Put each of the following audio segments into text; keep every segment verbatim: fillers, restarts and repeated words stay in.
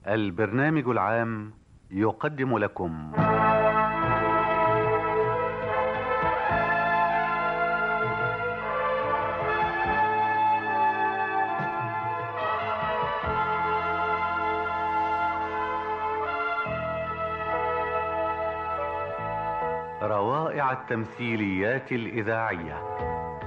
البرنامج العام يقدم لكم روائع التمثيليات الإذاعية.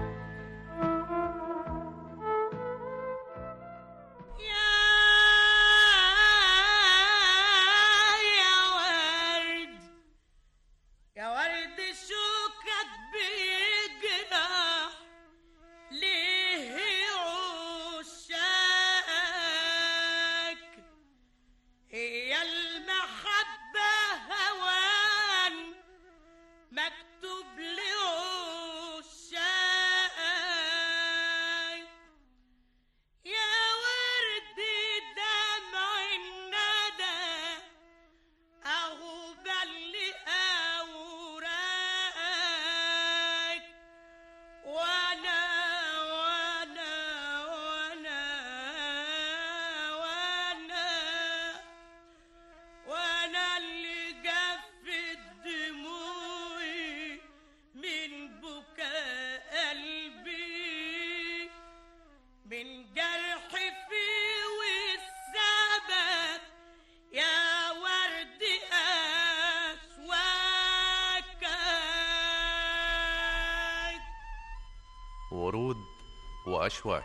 ورود وأشواك.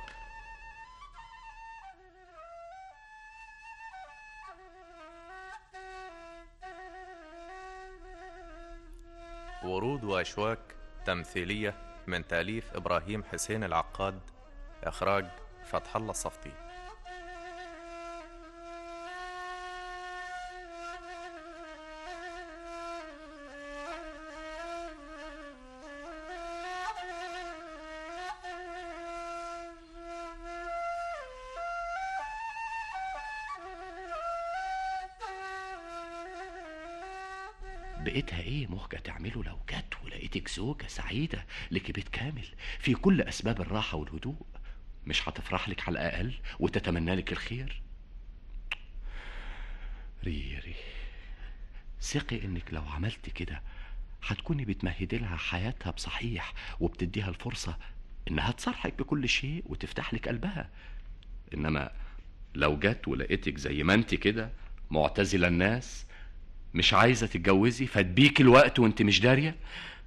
ورود وأشواك تمثيلية من تأليف إبراهيم حسين العقاد، إخراج فتح الله الصفتي. بقيتها ايه مهجة تعمله لو جت ولقيتك زوجة سعيدة لك بيت كامل في كل اسباب الراحة والهدوء؟ مش هتفرح لك على الاقل وتتمنى لك الخير؟ ريري ثقي انك لو عملت كده هتكوني بتمهدي لها حياتها بصحيح وبتديها الفرصة انها تصرحك بكل شيء وتفتح لك قلبها. انما لو جت ولقيتك زي ما انت كده معتزلة الناس، مش عايزة تتجوزي، فتبيك الوقت وانت مش دارية.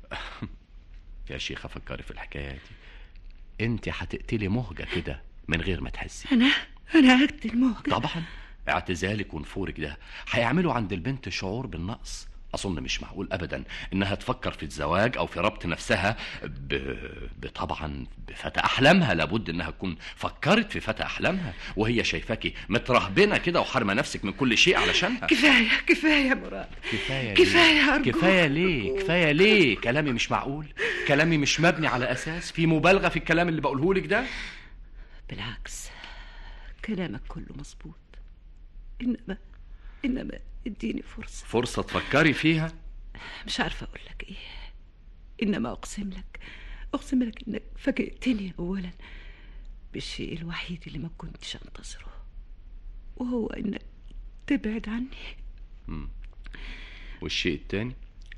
يا شيخة فكري في الحكاية دي، انت هتقتلي مهجة كده من غير ما تحسي. انا انا هقتل مهجة؟ طبعا اعتزالك ونفورك ده هيعملوا عند البنت شعور بالنقص. اظن مش معقول ابدا انها تفكر في الزواج او في ربط نفسها ب... بطبعا بفتى احلامها. لابد انها تكون فكرت في فتى احلامها وهي شايفاكي مترهبنه كده وحارمه نفسك من كل شيء علشانها. كفايه كفايه يا مراد، كفايه كفايه أرجوك. كفايه ليه كفايه ليه كلامي مش معقول، كلامي مش مبني على اساس، في مبالغه في الكلام اللي بقوله لك ده. بالعكس كلامك كله مظبوط، انما انما اديني فرصة فرصة تفكري فيها. مش عارفة اقول لك ايه، انما اقسم لك اقسم لك انك فاجئتني اولا بالشيء الوحيد اللي ما كنتش انتظره، وهو انك تبعد عني. مم. والشيء التاني؟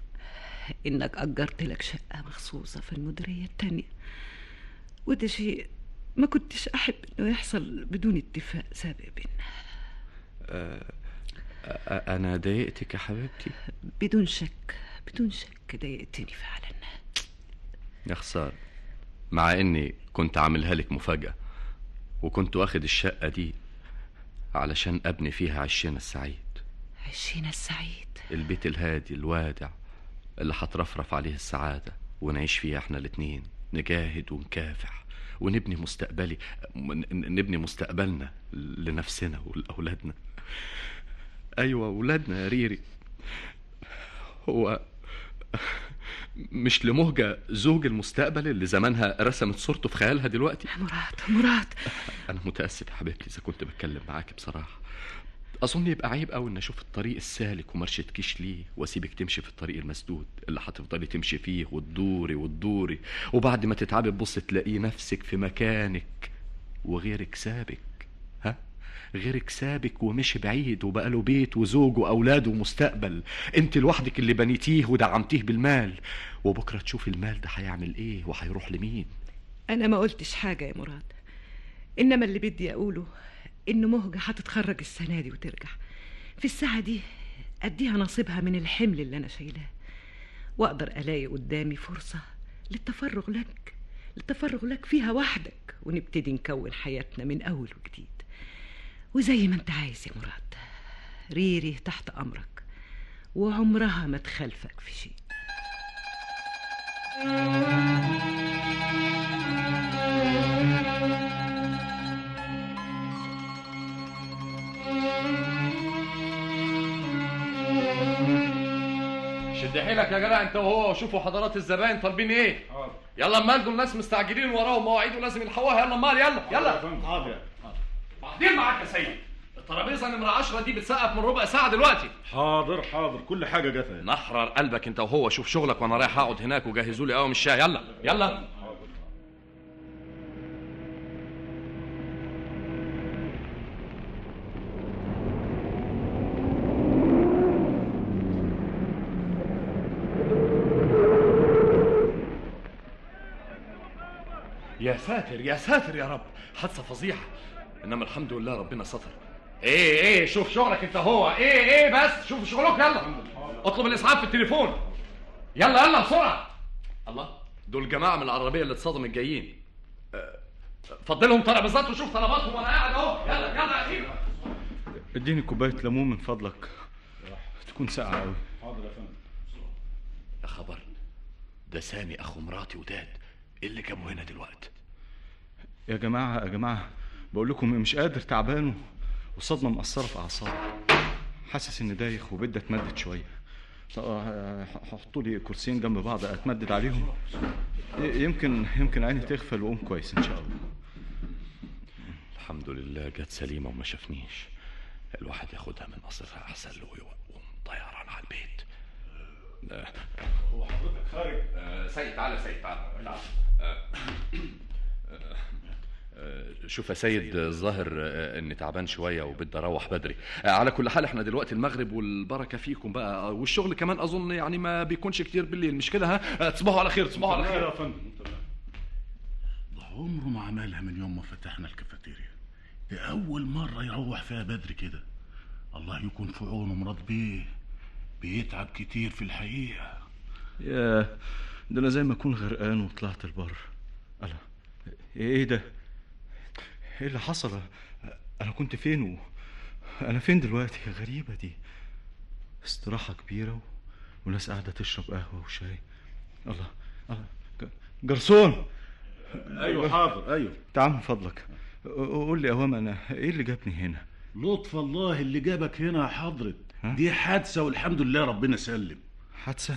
انك اجرت لك شقة مخصوصة في المديرية التانية، وده شيء ما كنتش احب انه يحصل بدون اتفاق سابق بينا. أه أنا ضايقتك يا حبيبتي؟ بدون شك بدون شك ضايقتني فعلا. يا خسارة، مع إني كنت عاملها لك مفاجأة، وكنت واخد الشقة دي علشان أبني فيها عشينا السعيد. عشينا السعيد، البيت الهادي الوادع اللي هترفرف عليه السعادة ونعيش فيه احنا الاتنين، نجاهد ونكافح ونبني مستقبلي نبني مستقبلنا لنفسنا ولأولادنا. ايوه ولادنا يا ريري. هو مش لمهجة زوج المستقبل اللي زمانها رسمت صورته في خيالها دلوقتي؟ مراد مراد انا متأسف يا حبيبتي اذا كنت بتكلم معاك بصراحة. اظن يبقى عيب قوي ان اشوف الطريق السالك ومرشدكيش ليه واسيبك تمشي في الطريق المسدود اللي هتفضلي تمشي فيه وتدوري وتدوري، وبعد ما تتعبي تبص تلاقي نفسك في مكانك وغيرك سابك. ها غيرك سابك ومشي بعيد وبقى له بيت وزوج وأولاد ومستقبل. انت لوحدك اللي بنيتيه ودعمتيه بالمال، وبكرة تشوفي المال ده هيعمل ايه وهيروح لمين. أنا ما قلتش حاجة يا مراد، إنما اللي بدي أقوله إن مهجة هتتخرج السنة دي وترجع. في الساعة دي أديها نصيبها من الحمل اللي أنا شايلاه، وأقدر ألاقي قدامي فرصة للتفرغ لك للتفرغ لك فيها وحدك، ونبتدي نكون حياتنا من أول وجديد. وزي ما أنت عايز يا مراد، ريري تحت أمرك، وعمرها ما تخلفك في شيء. شد حيلك يا جدع انت وهو، وشوفوا حضرات الزباين طالبين ايه. حاضر. يلا امال دول الناس مستعجلين وراهم مواعيد ولازم يلحقوها. يلا امال يلا يلا. حاضر. بعدين معاك يا سيد، الترابيزه نمره عشرة دي بتسقف من ربع ساعه دلوقتي. حاضر حاضر، كل حاجه جت. نحرر قلبك انت وهو، شوف شغلك وانا رايح اقعد هناك، وجهزوا لي قهوه الشاي. يلا يلا. يا ساتر يا ساتر يا رب، حادثه فظيعه، انما الحمد لله ربنا ستر. ايه ايه شوف شغلك انت هو. ايه ايه بس شوف شغلك. يلا اطلب الاسعاف في التليفون. يلا يلا بسرعه. الله، دول جماعه من العربيه اللي اتصدمت جايين. فضلهم ترابيزات وشوف طلباتهم وانا قاعد اهو. يلا يلا يا اخي. اديني كوبايه ليمون من فضلك، تكون ساقعه قوي. حاضر يا فندم. يا خبر، ده سامي اخو مراتي وداد، ايه اللي جابه هنا دلوقتي؟ يا جماعه يا جماعه بقول لكم مش قادر، تعبان والصدمه مأثره في اعصابي، حاسس اني دايخ وبدي اتمدد شويه. حطوا لي كرسيين جنب بعض اتمدد عليهم، يمكن يمكن عيني تغفل واقوم كويس ان شاء الله. الحمد لله جت سليمه وما شافنيش. الواحد ياخدها من قصرها احسن له ويقوم طيران على البيت. هو حضرتك خارج؟ آه سيد تعالى سيد تعالى تعالى. آه آه شوف يا سيد، الظاهر آه اني تعبان شويه وبدي اروح بدري. آه على كل حال احنا دلوقتي المغرب والبركه فيكم بقى، آه والشغل كمان اظن يعني ما بيكونش كتير بالليل، مش كده؟ ها آه تصبحوا على خير. تصبحوا على خير يا فندم. ده عمره ما عملها من يوم ما فتحنا الكافيتيريا، دي اول مره يروح فيها بدري كده. الله يكون في عونه مراد بيه، بيتعب كتير في الحقيقه. يا ده انا زي ما اكون غرقان وطلعت البر. الله، ايه ده؟ ايه اللي حصل؟ انا كنت فين و... انا فين دلوقتي؟ غريبه دي، استراحه كبيره و... وناس قاعده تشرب قهوه وشاي. الله الله، جرسون. ايوه حاضر. ايوه تعال من فضلك قول لي اوام، انا ايه اللي جابني هنا؟ لطف الله اللي جابك هنا يا حضرة. دي حادثه والحمد لله ربنا سلم. حادثه؟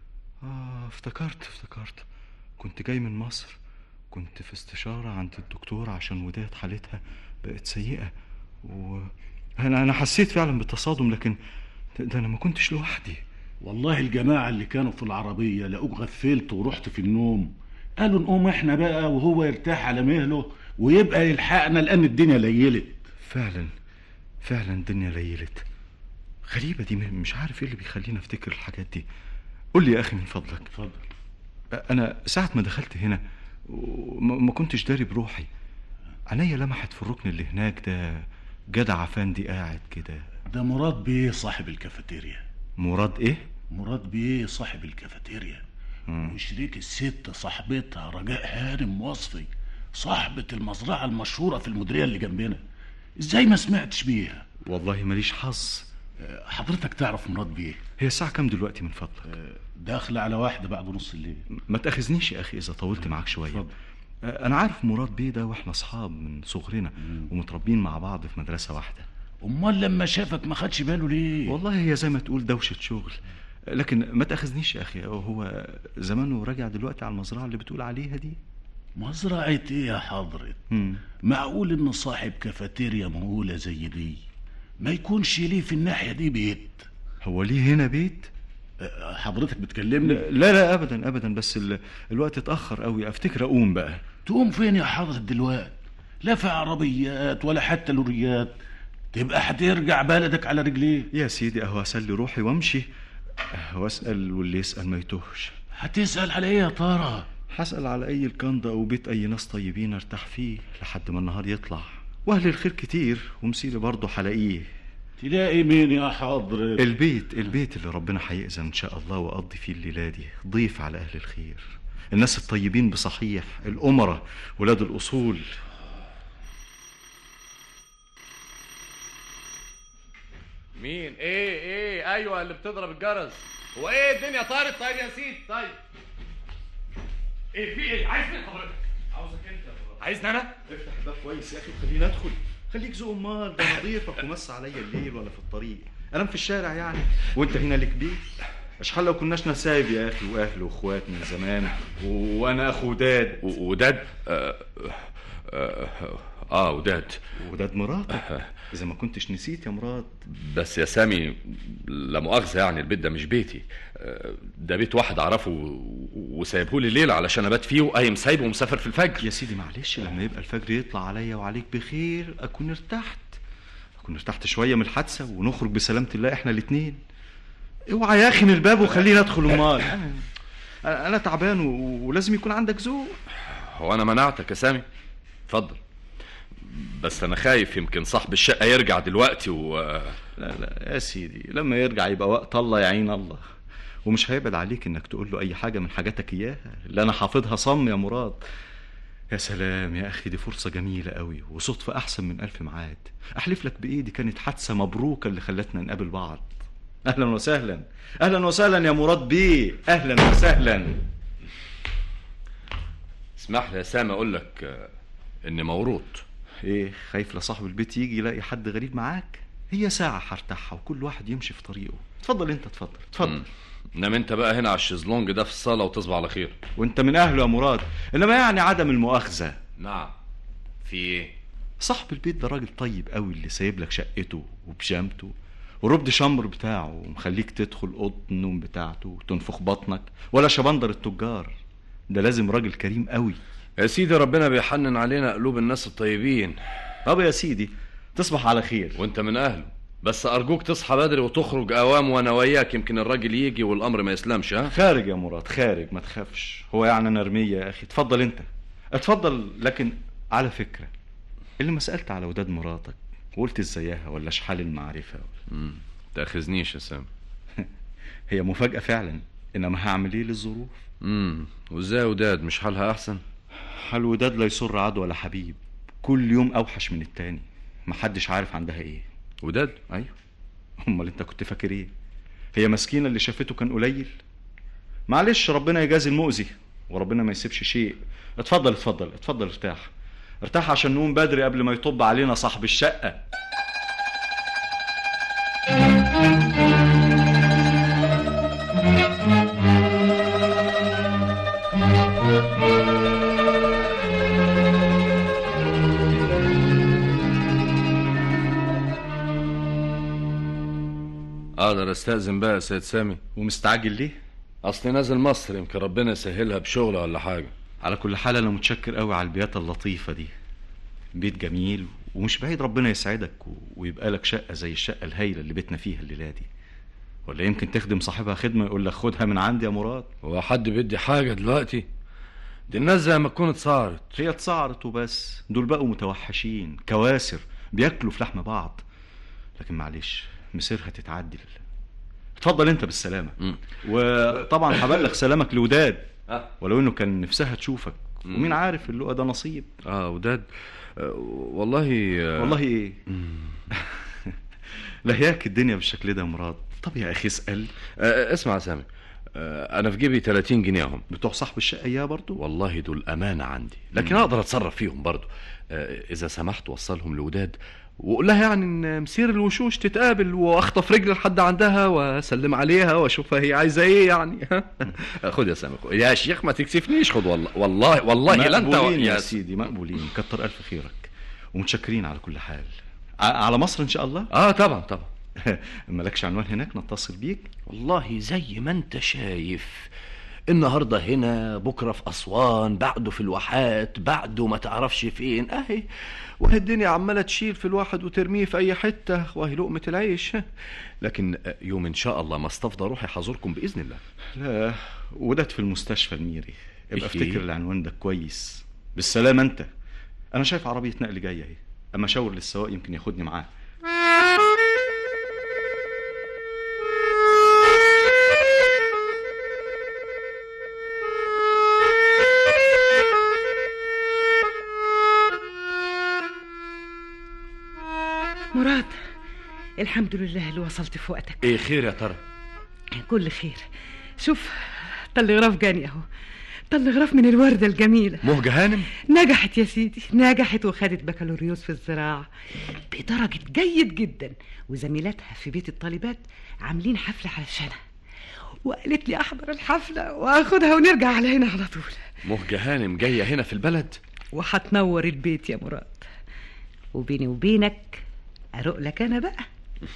اه افتكرت افتكرت كنت جاي من مصر، كنت في استشاره عند الدكتور عشان وداد حالتها بقت سيئه، و انا انا حسيت فعلا بالتصادم، لكن ده انا ما كنتش لوحدي. والله الجماعه اللي كانوا في العربيه لقوك غفلت ورحت في النوم، قالوا نقوم احنا بقى وهو يرتاح على مهله ويبقى يلحقنا لان الدنيا ليلت. فعلا فعلا الدنيا ليلت. غريبه دي، مش عارف ايه اللي بيخليني افتكر الحاجات دي. قول لي يا اخي من فضلك. اتفضل. انا ساعه ما دخلت هنا ما كنتش داري بروحي، عينيا لمحت في الركن اللي هناك ده جدع افندي قاعد كده. ده مراد بيه صاحب الكافيتيريا. مراد ايه؟ مراد بيه صاحب الكافيتيريا وشريك الست صاحبتها رجاء هانم وصفي، صاحبة المزرعة المشهورة في المديرية اللي جنبنا. ازاي ما سمعتش بيها؟ والله ماليش حظ. حضرتك تعرف مراد بيه؟ هي الساعة كام دلوقتي من فضلك؟ داخلة على واحدة بعد نص الليل. ما تأخذنيش يا أخي إذا طولت معاك شوية. فضل. أنا عارف مراد بيه ده وإحنا أصحاب من صغرنا ومتربين مع بعض في مدرسة واحدة. أمال لما شافك ما خدش باله ليه؟ والله هي زي ما تقول دوشة شغل، لكن ما تأخذنيش يا أخي. هو زمانه راجع دلوقتي على المزرعة اللي بتقول عليها دي. مزرعة إيه يا حضرة؟ معقول إن صاحب كافيتيريا مهولة زي دي ما يكونش ليه في الناحية دي بيت؟ هو ليه هنا بيت؟ حضرتك بتكلمني؟ لا لا أبدا أبدا، بس الوقت اتأخر قوي، أفتكر أقوم بقى. تقوم فين يا حضرة دلوقتي؟ لا في عربيات ولا حتى لوريات، تبقى هترجع بلدك على رجليه. يا سيدي اهو اسلي روحي وامشي واسال، واللي يسال ما يتوهش. هتسأل على ايه يا ترى؟ هسأل على اي الكندا او بيت اي ناس طيبين ارتاح فيه لحد ما النهار يطلع، واهل الخير كتير ومسيلي برضه هلاقيه. تلاقي مين يا حضرة؟ البيت البيت اللي ربنا هيأذن ان شاء الله واقضي فيه الليله دي ضيف على اهل الخير، الناس الطيبين بصحيح، الأمراء ولاد الأصول. مين؟ ايه ايه ايوه اللي بتضرب الجرس. هو ايه الدنيا طارت؟ طيب يا سيدي طيب. ايه في ايه؟ عايز مين حضرتك؟ عاوزك انت يا مراد. عايزني انا؟ افتح الباب كويس يا اخي وخليني ادخل. خليك ذوق امال، ده نضيفك ومس عليا الليل ولا في الطريق. انام في الشارع يعني وانت هنا لك بيت؟ اشحال لو كناش نسايب يا اخي واهل واخوات من زمان، وانا اخو وداد. وداد؟ آه, آه, اه وداد وداد مراتك اذا ما كنتش نسيت يا مراد. بس يا سامي لا مؤاخذه يعني البيت ده مش بيتي، ده بيت واحد اعرفه وسايبهولي الليله علشان ابات فيه، وقايم سايبه ومسافر في الفجر. يا سيدي معلش لما يبقى الفجر يطلع عليا وعليك بخير اكون ارتحت، اكون ارتحت شويه من الحادثه ونخرج بسلامه الله احنا الاثنين. اوعى يا اخي من الباب وخليني ادخل. امال انا انا تعبان ولازم يكون عندك ذوق. هو انا منعتك يا سامي؟ اتفضل. بس انا خايف يمكن صاحب الشقه يرجع دلوقتي و لا لا يا سيدي لما يرجع يبقى وقت الله يعين الله، ومش هيبعد عليك انك تقول له اي حاجه من حاجاتك اياها اللي انا حافظها صم يا مراد. يا سلام يا اخي، دي فرصه جميله قوي وصدفه احسن من الف ميعاد. احلف لك بايدي كانت حادثه مبروكه اللي خلتنا نقابل بعض. اهلا وسهلا اهلا وسهلا يا مراد بيه، اهلا وسهلا. اسمح لي يا سامي اقول لك اني موروث. ايه خايف لصاحب البيت يجي يلاقي حد غريب معاك؟ هي ساعه هرتاحها وكل واحد يمشي في طريقه. اتفضل انت اتفضل اتفضل. نام انت بقى هنا على الشезлونج ده في الصاله وتصبح على خير. وانت من اهله يا مراد، انما يعني عدم المؤاخذه. نعم في ايه؟ صاحب البيت ده راجل طيب قوي اللي سايب لك شقته وبيجامته وربد شمر بتاعه ومخليك تدخل اوضه النوم بتاعته وتنفخ بطنك ولا شبندر التجار. ده لازم راجل كريم قوي يا سيدي. ربنا بيحنن علينا قلوب الناس الطيبين. طب يا سيدي تصبح على خير. وانت من اهله، بس ارجوك تصحى بدري وتخرج اوام وانا وياك، يمكن الراجل يجي والامر ما يسلمش. ها خارج يا مراد خارج، ما تخافش. هو يعني انا رميه يا اخي. اتفضل انت اتفضل. لكن على فكره اللي ما سالت على وداد مراتك وقلت ازيها ولا شحال المعرفه امم تاخذنيش يا سام. هي مفاجاه فعلا، انما هعمل ايه للظروف. امم وازاي وداد مش حالها احسن؟ حال وداد لا يسر عدو ولا حبيب، كل يوم اوحش من التاني، محدش عارف عندها ايه. وداد؟ ايوه. امال انت كنت فاكر ايه؟ هي مسكينه اللي شافته كان قليل؟ معلش ربنا يجازي المؤذي وربنا ما يسيبش شيء. اتفضل اتفضل اتفضل ارتاح ارتاح عشان نقوم بدري قبل ما يطب علينا صاحب الشقه. اقدر استأذن بقى يا سيد سامي؟ ومستعجل ليه؟ اصلي نازل مصر، يمكن ربنا يسهلها بشغله ولا حاجه. على كل حال انا متشكر قوي على البيات اللطيفه دي. بيت جميل ومش بعيد ربنا يسعدك ويبقى لك شقه زي الشقه الهايله اللي بيتنا فيها الليله دي. ولا يمكن تخدم صاحبها خدمه يقول لك خدها من عندي يا مراد. هو حد بيدي حاجه دلوقتي؟ دي الناس زي ما تكون اتصارت. هي اتصارت وبس، دول بقوا متوحشين كواسر بياكلوا في لحم بعض. لكن معلش مسيرها تتعدل. اتفضل انت بالسلامه. م. وطبعا هبلغ سلامك لوداد أه. ولو انه كان نفسها تشوفك. م. ومين عارف اللقا ده نصيب. اه وداد أه والله أه والله ايه لهياك الدنيا بالشكل ده يا مراد. طب يا اخي اسال. أه اسمع يا سامي، أه انا في جيبي ثلاثين جنيه اهم. بتوع صاحب الشقه اياه برضو؟ والله دول امانه عندي، لكن م. اقدر اتصرف فيهم برضو. أه اذا سمحت وصلهم لوداد وقول لها يعني ان مسير الوشوش تتقابل واخطف رجل لحد عندها واسلم عليها واشوفها هي عايزه ايه يعني. خد يا سامي يا شيخ ما تكسفنيش. خد والله والله والله لا انت يا سيدي مقبولين. كتر الف خيرك ومتشكرين على كل حال. على مصر ان شاء الله. اه طبعا طبعا. مالكش عنوان هناك نتصل بيك؟ والله زي ما انت شايف النهارده هنا، بكره في اسوان، بعده في الواحات، بعده ما تعرفش فين. اهي وهي الدنيا عماله تشيل في الواحد وترميه في اي حته، وهي لقمه العيش. لكن يوم ان شاء الله ما استفضى روحي حضركم باذن الله. لا، ودات في المستشفى الميري. ابقى إيه؟ افتكر العنوان ده كويس. بالسلامه انت. انا شايف عربيه نقل جايه اهي، اما اشاور للسواق يمكن ياخدني معاه. مراد، الحمد لله اللي وصلت في وقتك. ايه خير يا ترى؟ كل خير. شوف، طلغراف جاني اهو، طلغراف من الوردة الجميلة. مهجة هانم نجحت يا سيدي، نجحت وخدت بكالوريوس في الزراعة بدرجة جيد جدا، وزميلاتها في بيت الطالبات عاملين حفلة علشانها، وقالت لي احضر الحفلة واخدها ونرجع على هنا على طول. مهجة هانم جاية هنا في البلد وهتنور البيت يا مراد. وبيني وبينك أروق لك أنا بقى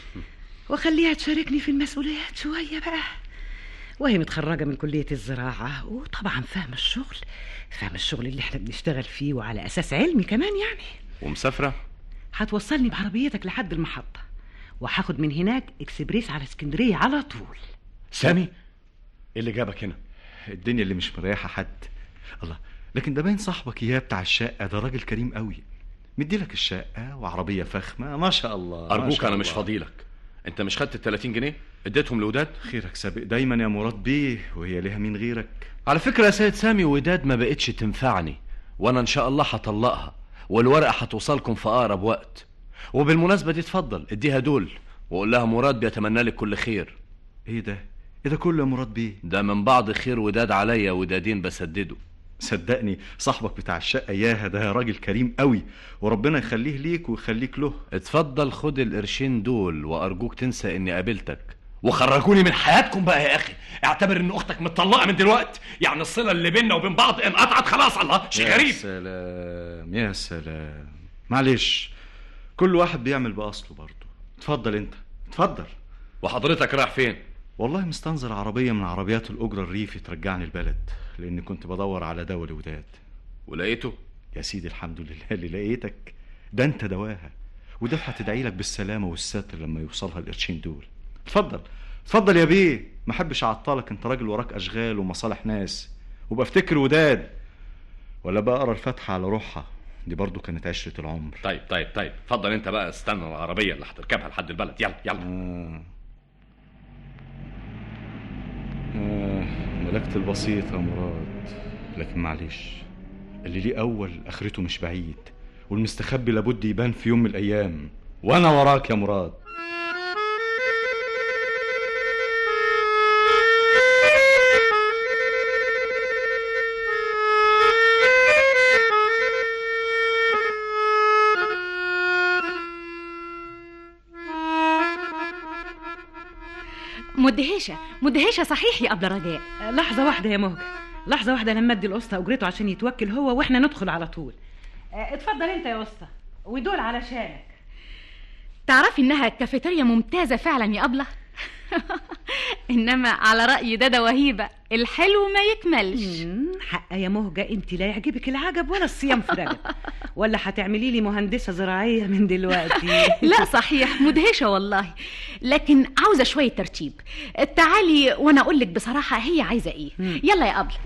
وخليها تشاركني في المسؤوليات شوية بقى. وهي متخرجة من كلية الزراعة، وطبعا فاهم الشغل، فاهم الشغل اللي احنا بنشتغل فيه، وعلى أساس علمي كمان يعني. ومسافرة؟ هتوصلني بعربيتك لحد المحطة، وهاخد من هناك اكسبريس على اسكندرية على طول. سامي، ايه اللي جابك هنا؟ الدنيا اللي مش مريحة حد. الله، لكن ده باين صاحبك اياه بتاع الشقة، ده راجل كريم قوي، مديلك الشقة وعربية فخمة ما شاء الله. أرجوك شاء أنا الله. مش فاضيلك. أنت مش خدت التلاتين جنيه اديتهم لوداد؟ خيرك سابق دايما يا مراد بيه، وهي ليها مين غيرك؟ على فكرة يا سيد سامي، وداد ما بقتش تنفعني، وأنا إن شاء الله هطلقها، والورقة هتوصلكم في أقرب وقت. وبالمناسبة دي اتفضل اديها دول، وقول لها مراد بيتمنى لك كل خير. ايه ده؟ ايه ده كله يا مراد بيه؟ ده من بعض خير وداد عليا، ودادين بسدده. صدقني صاحبك بتاع الشقة اياها ده راجل كريم قوي، وربنا يخليه ليك ويخليك له. اتفضل خد القرشين دول، وأرجوك تنسى إني قابلتك، وخرجوني من حياتكم بقى يا أخي. اعتبر إن أختك متطلقة من دلوقتي، يعني الصلة اللي بيننا وبين بعض انقطعت خلاص. الله، شيء غريب. يا سلام يا سلام، معلش كل واحد بيعمل بأصله برضه. اتفضل انت، اتفضل. وحضرتك رايح فين؟ والله مستنظر عربية من عربيات الأجرة الريفي ترجعني البلد، لأني كنت بدور على دواء لوداد. ولقيته؟ يا سيدي الحمد لله اللي لقيتك، ده انت دواها، وده هتدعي لك بالسلامة والستر لما يوصلها القرشين دول. اتفضل اتفضل يا بيه، ما احبش اعطلك، انت راجل وراك اشغال ومصالح ناس، وبقى افتكر وداد. ولا بقى اقرا الفاتحة على روحها، دي برضو كانت عشرة العمر. طيب طيب طيب اتفضل انت بقى، استنى العربية اللي هتركبها لحد البلد. يلا يلا. آه. آه. ملكت البسيط يا مراد، لكن معلش، اللي ليه أول آخرته مش بعيد، والمستخبي لابد يبان في يوم من الأيام، وأنا وراك يا مراد. مدهشة مدهشة صحيح يا أبلة رجاء. لحظة واحدة يا مهجة، لحظة واحدة، لما ادي القسطى اجرته عشان يتوكل هو، واحنا ندخل على طول. اه اتفضل انت يا قسطى، ودول علشانك. تعرفي انها كافيتيريا ممتازة فعلا يا أبلة. انما على رأي دادا وهيبة، الحلو ما يكملش. حق يا مهجة، انت لا يعجبك العجب ولا الصيام في رجب. ولا هتعملي لي مهندسة زراعية من دلوقتي؟ لا صحيح مدهشة والله، لكن عاوزة شوية ترتيب. تعالي وانا اقول لك بصراحة هي عايزة ايه. يلا يا أبلة.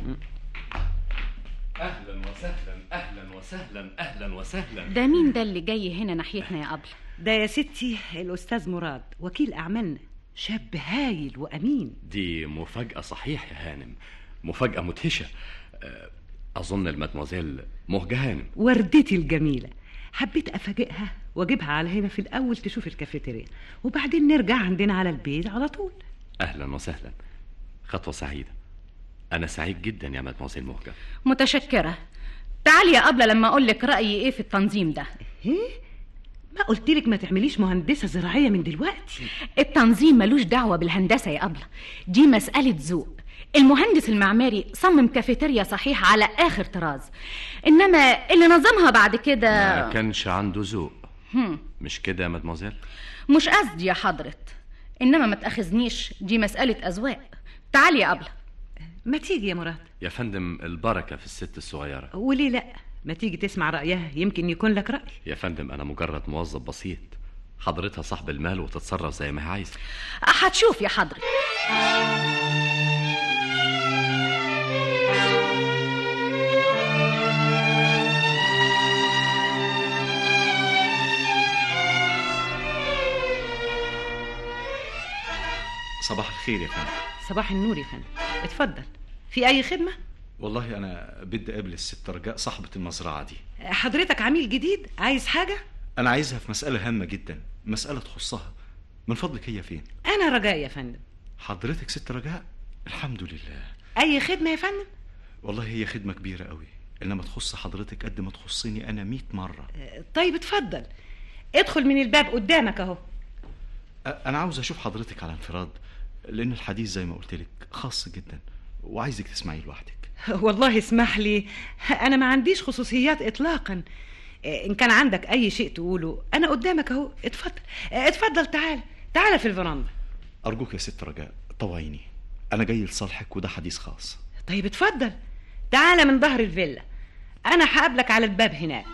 اهلا وسهلا اهلا وسهلا اهلا وسهلا. ده مين ده اللي جاي هنا ناحيتنا يا أبلة؟ ده يا ستي الأستاذ مراد، وكيل أعمالنا، شاب هايل وأمين. دي مفاجأة صحيح يا هانم، مفاجأة مدهشة. أظن المدموزيل مهجة هانم وردتي الجميلة. حبيت أفاجئها واجيبها على هنا في الأول تشوف الكافيتيريا، وبعدين نرجع عندنا على البيت على طول. أهلا وسهلا، خطوة سعيدة. أنا سعيد جدا يا مدموزيل مهجة. متشكرة. تعالي يا أبلة لما أقول لك رأيي إيه في التنظيم ده. إيه؟ ما قلتلك ما تعمليش مهندسة زراعية من دلوقتي؟ التنظيم ملوش دعوة بالهندسة يا أبلة، دي مسألة ذوق. المهندس المعماري صمم كافيتيريا صحيح على آخر طراز، إنما اللي نظمها بعد كده ما كانش عنده ذوق. مش كده يا مدموزيل؟ مش قصدي يا حضرة، إنما ما تأخذنيش، دي مسألة أذواق. تعالي يا أبلة. ما تيجي يا مراد؟ يا فندم البركة في الست الصغيرة. وليه لا؟ ما تيجي تسمع رأيها، يمكن يكون لك رأي. يا فندم أنا مجرد موظف بسيط، حضرتها صاحب المال وتتصرف زي ما هي عايزة. هتشوف يا حضرة. صباح الخير يا فندم. صباح النور يا فندم، اتفضل. في أي خدمة؟ والله أنا بدي أقابل الست رجاء صاحبة المزرعة دي. حضرتك عميل جديد عايز حاجة؟ أنا عايزها في مسألة هامة جدا، مسألة تخصها. من فضلك هي فين؟ أنا رجاء يا فندم. حضرتك ست رجاء؟ الحمد لله. أي خدمة يا فندم؟ والله هي خدمة كبيرة قوي، إنما تخص حضرتك قد ما تخصني أنا مئة مرة. طيب اتفضل، ادخل من الباب قدامك أهو. أنا عاوز أشوف حضرتك على انفراد، لأن الحديث زي ما قلت لك خاص جدا وعايزك تسمعيه لوحدك. والله اسمح لي، أنا ما عنديش خصوصيات إطلاقا. إن كان عندك أي شيء تقوله أنا قدامك أهو. اتفضل اتفضل، تعال تعال في الفرندا. أرجوك يا ست رجاء طوعيني، أنا جاي لصالحك وده حديث خاص. طيب اتفضل، تعال من ظهر الفيلا، أنا هقابلك على الباب هناك.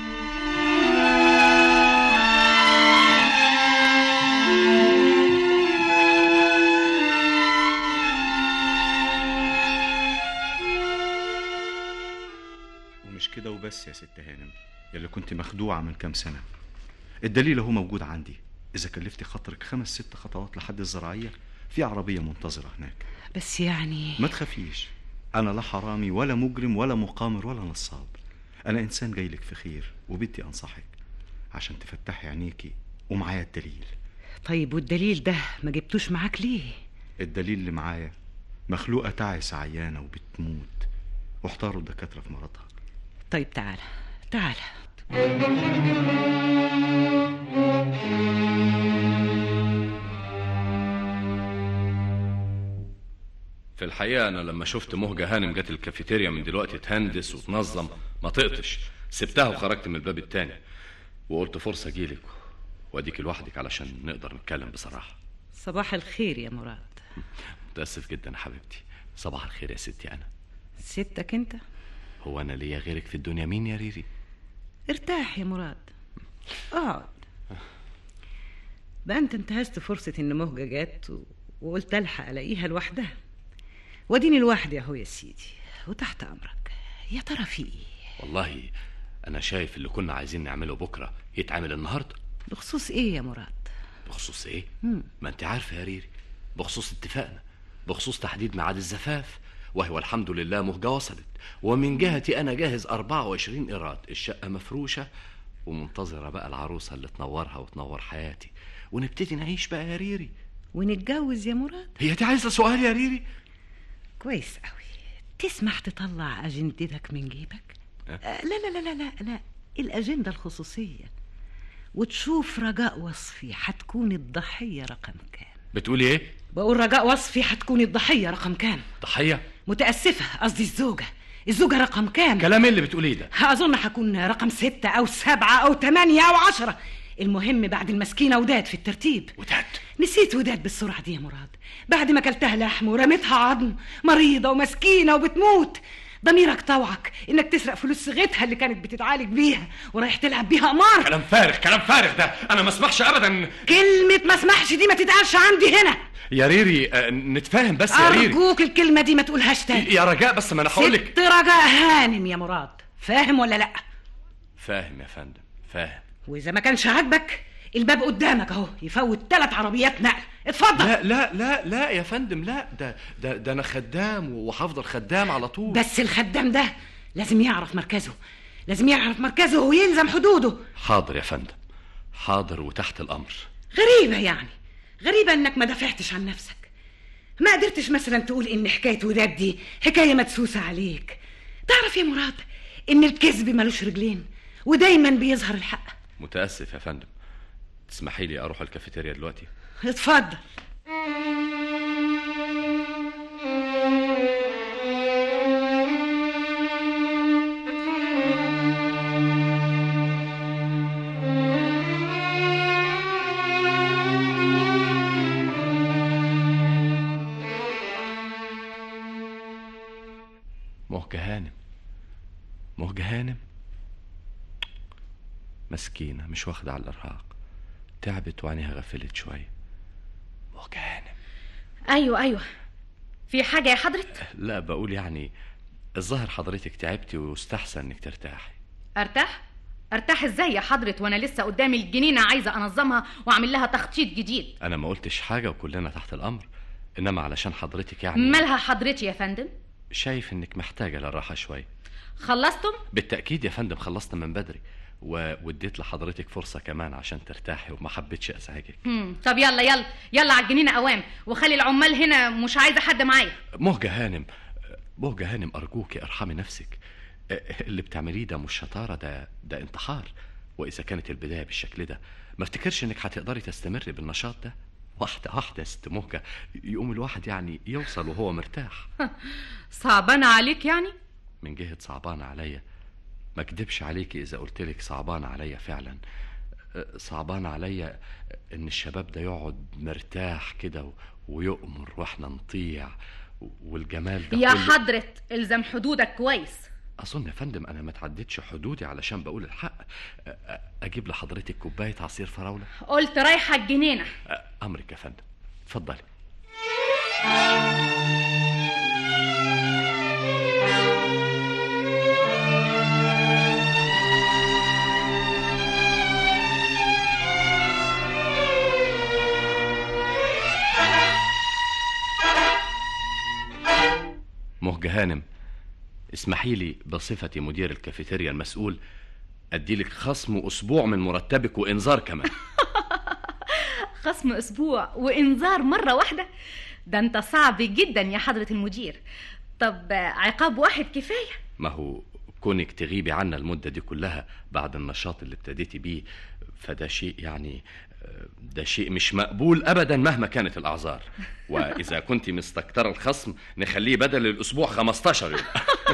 ومش كده وبس يا ست هانم، يلي كنت مخدوعة من كام سنة. الدليل هو موجود عندي. إذا كلفتي خاطرك خمس ست خطوات لحد الزراعية، في عربية منتظرة هناك. بس يعني ما تخافيش، أنا لا حرامي ولا مجرم ولا مقامر ولا نصاب. أنا إنسان جايلك في خير، وبدي أنصحك عشان تفتحي عينيكي، ومعايا الدليل. طيب والدليل ده ما جبتوش معاك ليه؟ الدليل اللي معايا مخلوقة تعس عيانة وبتموت، واحتاروا الدكاترة في مرضها. طيب تعال تعال. في الحقيقة أنا لما شفت مهجة هانم جت الكافيتيريا من دلوقتي تهندس وتنظم ما طقتش، سبتها وخرجت من الباب التاني وقلت فرصة أجيلك وأديك لوحدك علشان نقدر نتكلم بصراحة. صباح الخير يا مراد. متأسف جدا يا حبيبتي. صباح الخير يا ستي. أنا ستك أنت؟ هو أنا ليا غيرك في الدنيا؟ مين يا ريري؟ ارتاح يا مراد، اقعد. بقى أنت انتهزت فرصة إن مهجة جت و... وقلت ألحق ألاقيها لوحدها، واديني لوحدي أهو يا سيدي وتحت أمرك. يا ترى في إيه؟ والله أنا شايف اللي كنا عايزين نعمله بكرة يتعمل النهاردة. بخصوص إيه يا مراد؟ بخصوص إيه؟ مم. ما أنت عارفة يا ريري، بخصوص اتفاقنا، بخصوص تحديد ميعاد الزفاف، وهو الحمد لله مهجة وصلت، ومن جهتي أنا جاهز أربعة وعشرين إيراد، الشقة مفروشة ومنتظرة بقى العروسة اللي تنورها وتنور حياتي، ونبتدي نعيش بقى يا ريري. ونتجوز يا مراد؟ هي دي عايزة سؤال يا ريري؟ كويس قوي. تسمح تطلع أجندتك من جيبك؟ أه؟ أه لا لا لا لا لا الأجندة الخصوصية، وتشوف رجاء وصفي هتكون الضحية رقم كام. بتقولي ايه؟ بقول رجاء وصفي هتكون الضحية رقم كام. ضحية؟ متأسفة، قصدي الزوجة. الزوجة رقم كام؟ كلام اللي بتقوليه ده أظن هكون رقم ستة أو سبعة أو تمانية أو عشرة، المهم بعد المسكينة وداد في الترتيب. وداد؟ نسيت وداد بالسرعة دي يا مراد؟ بعد ما كلتها لحم ورميتها عظم، مريضة ومسكينة وبتموت، ضميرك طوعك انك تسرق فلوس صغتها اللي كانت بتتعالج بيها ورايح تلعب بيها قمار. كلام فارغ، كلام فارغ ده، انا ما اسمحش ابدا. كلمة ما اسمحش دي ما تتقالش عندي هنا يا ريري. آه نتفاهم بس يا ريري. ارجوك الكلمة دي ما تقولهاش تاني يا رجاء. بس ما انا هقولك. ست رجاء هانم يا مراد، فاهم ولا لا؟ فاهم يا فندم، فاهم. واذا ما كانش عاجبك الباب قدامك اهو، يفوت ثلاث عربيات نقل، اتفضل. لا لا لا لا يا فندم، لا، ده ده ده انا خدام وهفضل خدام على طول. بس الخدام ده لازم يعرف مركزه، لازم يعرف مركزه ويلزم حدوده. حاضر يا فندم، حاضر وتحت الامر. غريبة يعني، غريبة انك ما دافعتش عن نفسك، ما قدرتش مثلا تقول ان حكاية وداد دي حكاية مدسوسة عليك. تعرف يا مراد ان الكذب ملوش رجلين ودايما بيظهر الحق. متأسف يا فندم، تسمحي لي اروح الكافيتيريا دلوقتي؟ اتفضل. مهجة هانم مسكينة مش واخدة على الإرهاق، تعبت وعينيها غفلت شوية. مهجة هانم. ايوه ايوه، في حاجة يا حضرة؟ لا بقول يعني الظاهر حضرتك تعبتي واستحسن انك ترتاحي. ارتاح؟ ارتاح ازاي يا حضرة وانا لسه قدامي الجنينة عايزة انظمها واعمل لها تخطيط جديد؟ انا ما قلتش حاجة وكلنا تحت الامر، انما علشان حضرتك يعني. مالها حضرتي يا فندم؟ شايف انك محتاجة للراحة شوية. خلصتم؟ بالتأكيد يا فندم خلصنا من بدري، واديت لحضرتك فرصة كمان عشان ترتاحي وما حبيتش ازعجك. امم طب يلا يلا يلا على الجنينة اوام، وخلي العمال هنا مش عايزة حد معايا. مهجة هانم، مهجة هانم ارجوكي ارحمي نفسك، اللي بتعمليه ده مش شطارة، ده ده انتحار. واذا كانت البداية بالشكل ده ما افتكرش انك هتقدري تستمري بالنشاط ده. واحدة واحدة يا ست مهجة، يقوم الواحد يعني يوصل وهو مرتاح. صعبانة عليك يعني؟ من جهة صعبانة عليا، ما اكدبش عليكي اذا قلتلك صعبانة عليا فعلا. صعبانة عليا ان الشباب ده يقعد مرتاح كده ويؤمر واحنا نطيع، والجمال ده يا كله. حضرة الزم حدودك كويس. اظن يا فندم انا ما تعديتش حدودي علشان بقول الحق. اجيب لحضرتك كوباية عصير فراولة؟ قلت رايحة الجنينة. امرك يا فندم، اتفضلي. مهجة هانم، اسمحي لي بصفتي مدير الكافيتيريا المسؤول اديلك خصم اسبوع من مرتبك وانذار كمان. خصم اسبوع وانذار مرة واحدة؟ ده انت صعب جدا يا حضرة المدير. طب عقاب واحد كفاية؟ ما هو كونك تغيبي عنا المدة دي كلها بعد النشاط اللي ابتديتي بيه، فده شيء يعني ده شيء مش مقبول ابدا مهما كانت الاعذار. واذا كنت مستكتر الخصم نخليه بدل الاسبوع خمستاشر يوم.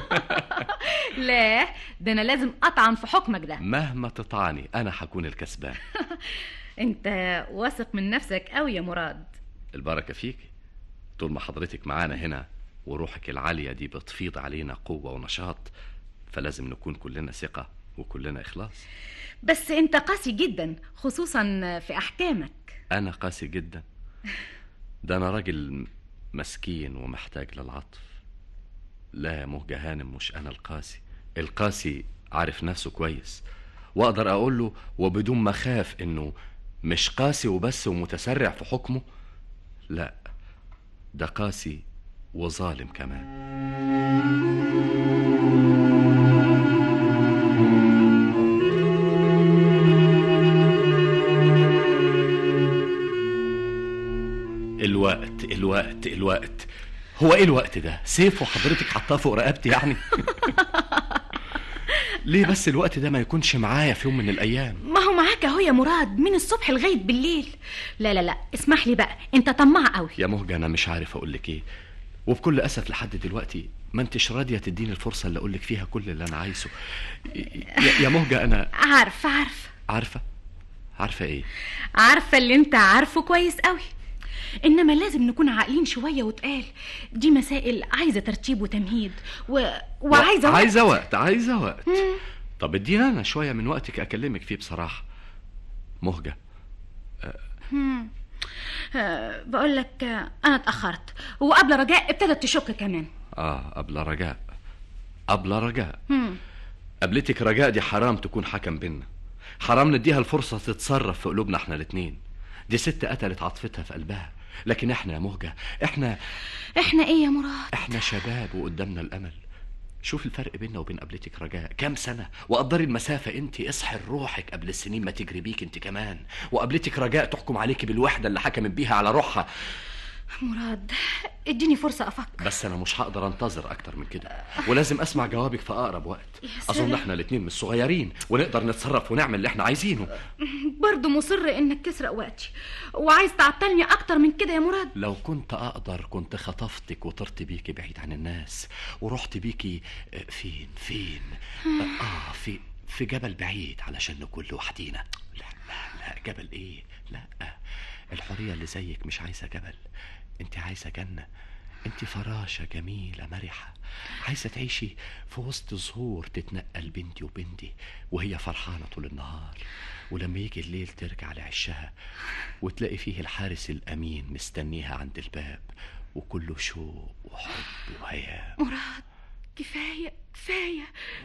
لا ده انا لازم اطعن في حكمك ده. مهما تطعني انا هكون الكسبان. انت واثق من نفسك قوي يا مراد. البركة فيك، طول ما حضرتك معانا هنا وروحك العالية دي بتفيض علينا قوة ونشاط، فلازم نكون كلنا ثقة وكلنا إخلاص. بس انت قاسي جدا خصوصا في احكامك. انا قاسي جدا؟ ده انا راجل مسكين ومحتاج للعطف. لا يا مهجة هانم، مش انا القاسي. القاسي عارف نفسه كويس واقدر اقول له وبدون ما خاف انه مش قاسي وبس ومتسرع في حكمه، لا ده قاسي وظالم كمان. الوقت الوقت الوقت هو ايه الوقت ده؟ سيف وحضرتك حطاه فوق رقبتي يعني؟ ليه بس الوقت ده ما يكونش معايا في يوم من الايام؟ ما هو معاك اهو يا مراد من الصبح لغايه بالليل. لا لا لا اسمح لي بقى، انت طماع قوي يا مهجة. انا مش عارف اقول لك ايه، وبكل اسف لحد دلوقتي ما انتش راضيه تديني الفرصه اللي اقول لك فيها كل اللي انا عايزه. يا مهجة انا عارفه عارفه عارفه عارفه ايه؟ عارفه اللي انت عارفه كويس قوي، انما لازم نكون عاقلين شويه وتقال. دي مسائل عايزه ترتيب وتمهيد و... وعايزه وقت. عايزه وقت عايزه وقت مم. طب ادينا انا شويه من وقتك اكلمك فيه بصراحه. مهجة أه... أه... بقول لك انا اتاخرت، وقبل رجاء ابتدت تشك كمان. اه قبل رجاء قبل رجاء مم. قبلتك رجاء دي حرام تكون حكم بينا، حرام نديها الفرصه تتصرف في قلوبنا احنا الاتنين. دي ست قتلت عاطفتها في قلبها، لكن احنا يا مهجة احنا احنا ايه يا مراد؟ احنا شباب وقدامنا الامل. شوف الفرق بيننا وبين قبلتك رجاء كام سنة، وقدري المسافة. انت اصحي روحك قبل السنين ما تجري بيك انت كمان، وقبلتك رجاء تحكم عليك بالوحدة اللي حكمت بيها على روحها. مراد اديني فرصة افكر. بس انا مش هقدر انتظر اكتر من كده، ولازم اسمع جوابك في اقرب وقت. اظن احنا الاتنين مش صغيرين ونقدر نتصرف ونعمل اللي احنا عايزينه. برضو مصر انك تسرق وقتي وعايز تعطلني اكتر من كده يا مراد. لو كنت اقدر كنت خطفتك وطرت بيكي بعيد عن الناس ورحت بيكي فين فين اه في في جبل بعيد علشان نكون لوحدينا. لا لا لا جبل ايه؟ لا، الحرية اللي زيك مش عايزة جبل، انت عايزة جنة. انت فراشة جميلة مرحة، عايزة تعيشي في وسط زهور تتنقل بنتي وبنتي وهي فرحانة طول النهار، ولما يجي الليل ترجع لعشها وتلاقي فيه الحارس الأمين مستنيها عند الباب وكله شوق وحب وهيام. مراد كفاية كفاية.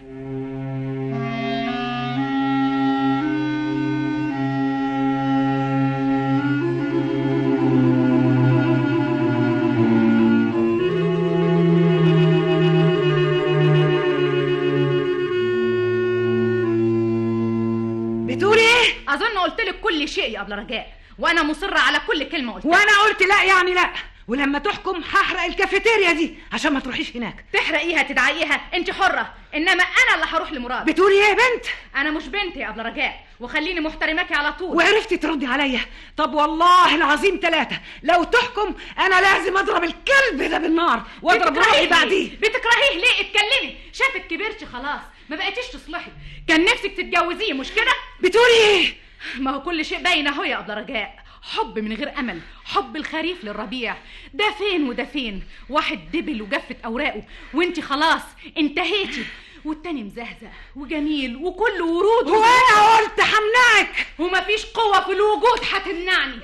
بتقولي ايه؟ اظن قلت لك كل شيء يا ابله رجاء، وانا مصره على كل كلمه قلتها. وانا قلت لا يعني لا، ولما تحكم هحرق الكافيتيريا دي عشان ما تروحيش هناك. تحرقيها تدعيها انت حرة، انما انا اللي هروح لمراد. بتقولي ايه يا بنت؟ انا مش بنت يا ابله رجاء، وخليني محترماكي على طول. وعرفتي تردي عليا؟ طب والله العظيم ثلاثة لو تحكم انا لازم اضرب الكلب ده بالنار واضرب روحي بعديه. بتكرهيه ليه؟ اتكلمي، شافك كبرتي خلاص ما بقيتيش تصلحي، كان نفسك تتجوزيه مش كده؟ بتقولي ايه؟ ما هو كل شيء باين اهو يا ابله رجاء، حب من غير امل، حب الخريف للربيع، ده فين وده فين، واحد دبل وجفت اوراقه وانتي خلاص انتهيتي، والتاني مزهزه وجميل وكله ورود. وانا قلت همنعك ومفيش قوه في الوجود هتمنعني.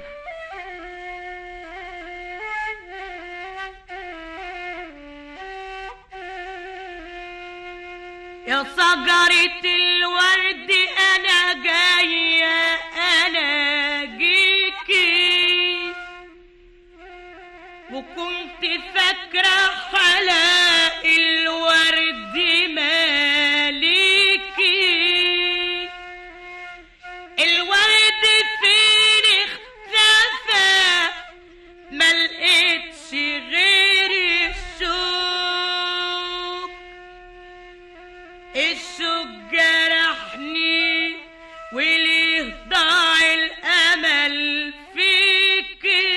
يا شجرة الورد أنا جاية ألاقيكي، وكنت فاكرة حلاق الورد مالكي، الورد فين اختفى ملقتش غير الشوق، الشوق جرحني وليه ضاع الأمل فيكي.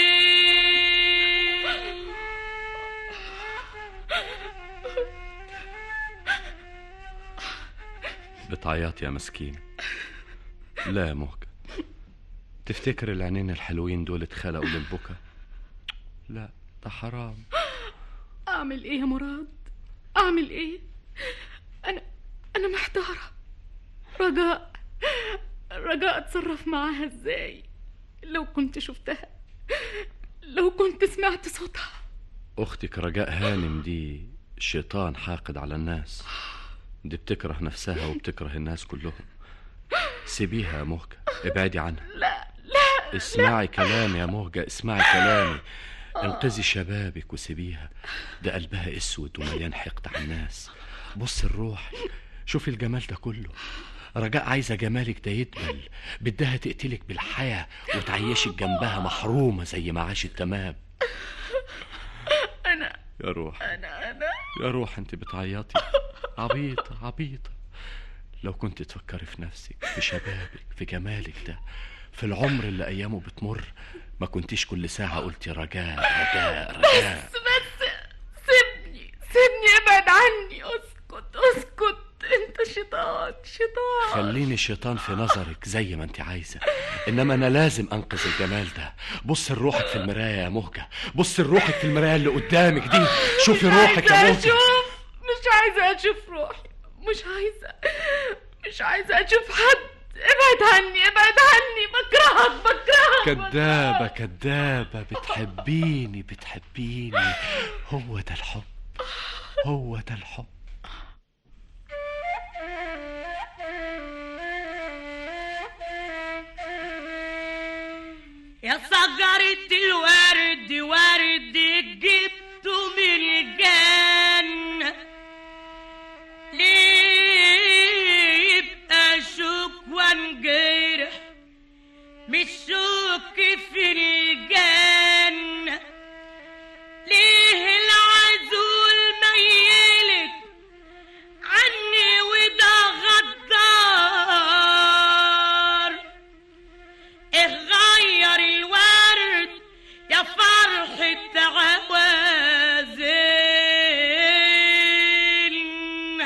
بتعيط يا مسكين؟ لا يا مهجة، تفتكر العينين الحلوين دول اتخلقوا للبكا؟ لا ده حرام. اعمل ايه يا مراد؟ اعمل ايه؟ انا انا محتاره. رجاء رجاء اتصرف معاها ازاي؟ لو كنت شفتها، لو كنت سمعت صوتها. اختك رجاء هانم دي شيطان حاقد على الناس، دي بتكره نفسها وبتكره الناس كلهم. سيبيها يا مهجة، ابعدي عنها. لا لا اسمعي كلامي يا مهجة، اسمعي كلامي، انقذي شبابك وسيبيها، ده قلبها اسود ومليان حقد على الناس. بص الروح، شوفي الجمال ده كله. رجاء عايزة جمالك ده يدبل، بدها تقتلك بالحياة وتعيشك جنبها محرومة زي ما عاشت تمام. انا يا روح انا انا يا روح انت بتعيطي، عبيطة عبيطة. لو كنت تفكري في نفسك، في شبابك، في جمالك ده، في العمر اللي ايامه بتمر، ما كنتيش كل ساعة قلتي رجاء رجاء رجاء. بس بس سيبني سيبني، ابعد عني، اسكت اسكت، انت شيطان شيطان. خليني شيطان في نظرك زي ما انت عايزة، انما انا لازم انقذ الجمال ده. بص لروحك في المراية يا مهجة، بص لروحك في المراية اللي قدامك دي، شوفي روحك يا مهجة. اشوف، مش عايزة اشوف روحي، مش عايزة مش عايزة اشوف حد. ابعد عني ابعد عني، بكرهك بكرهك. كدابة كدابة، بتحبيني بتحبيني، هو ده الحب، هو ده الحب. يا شجرة الورد ورد جبته من الجنة، ليه يبقى شوك وانجرح مش شوك في الجنة؟ ليه العزول ميلك عني وده غدار؟ ايه غير الورد يا فرحة عوازين؟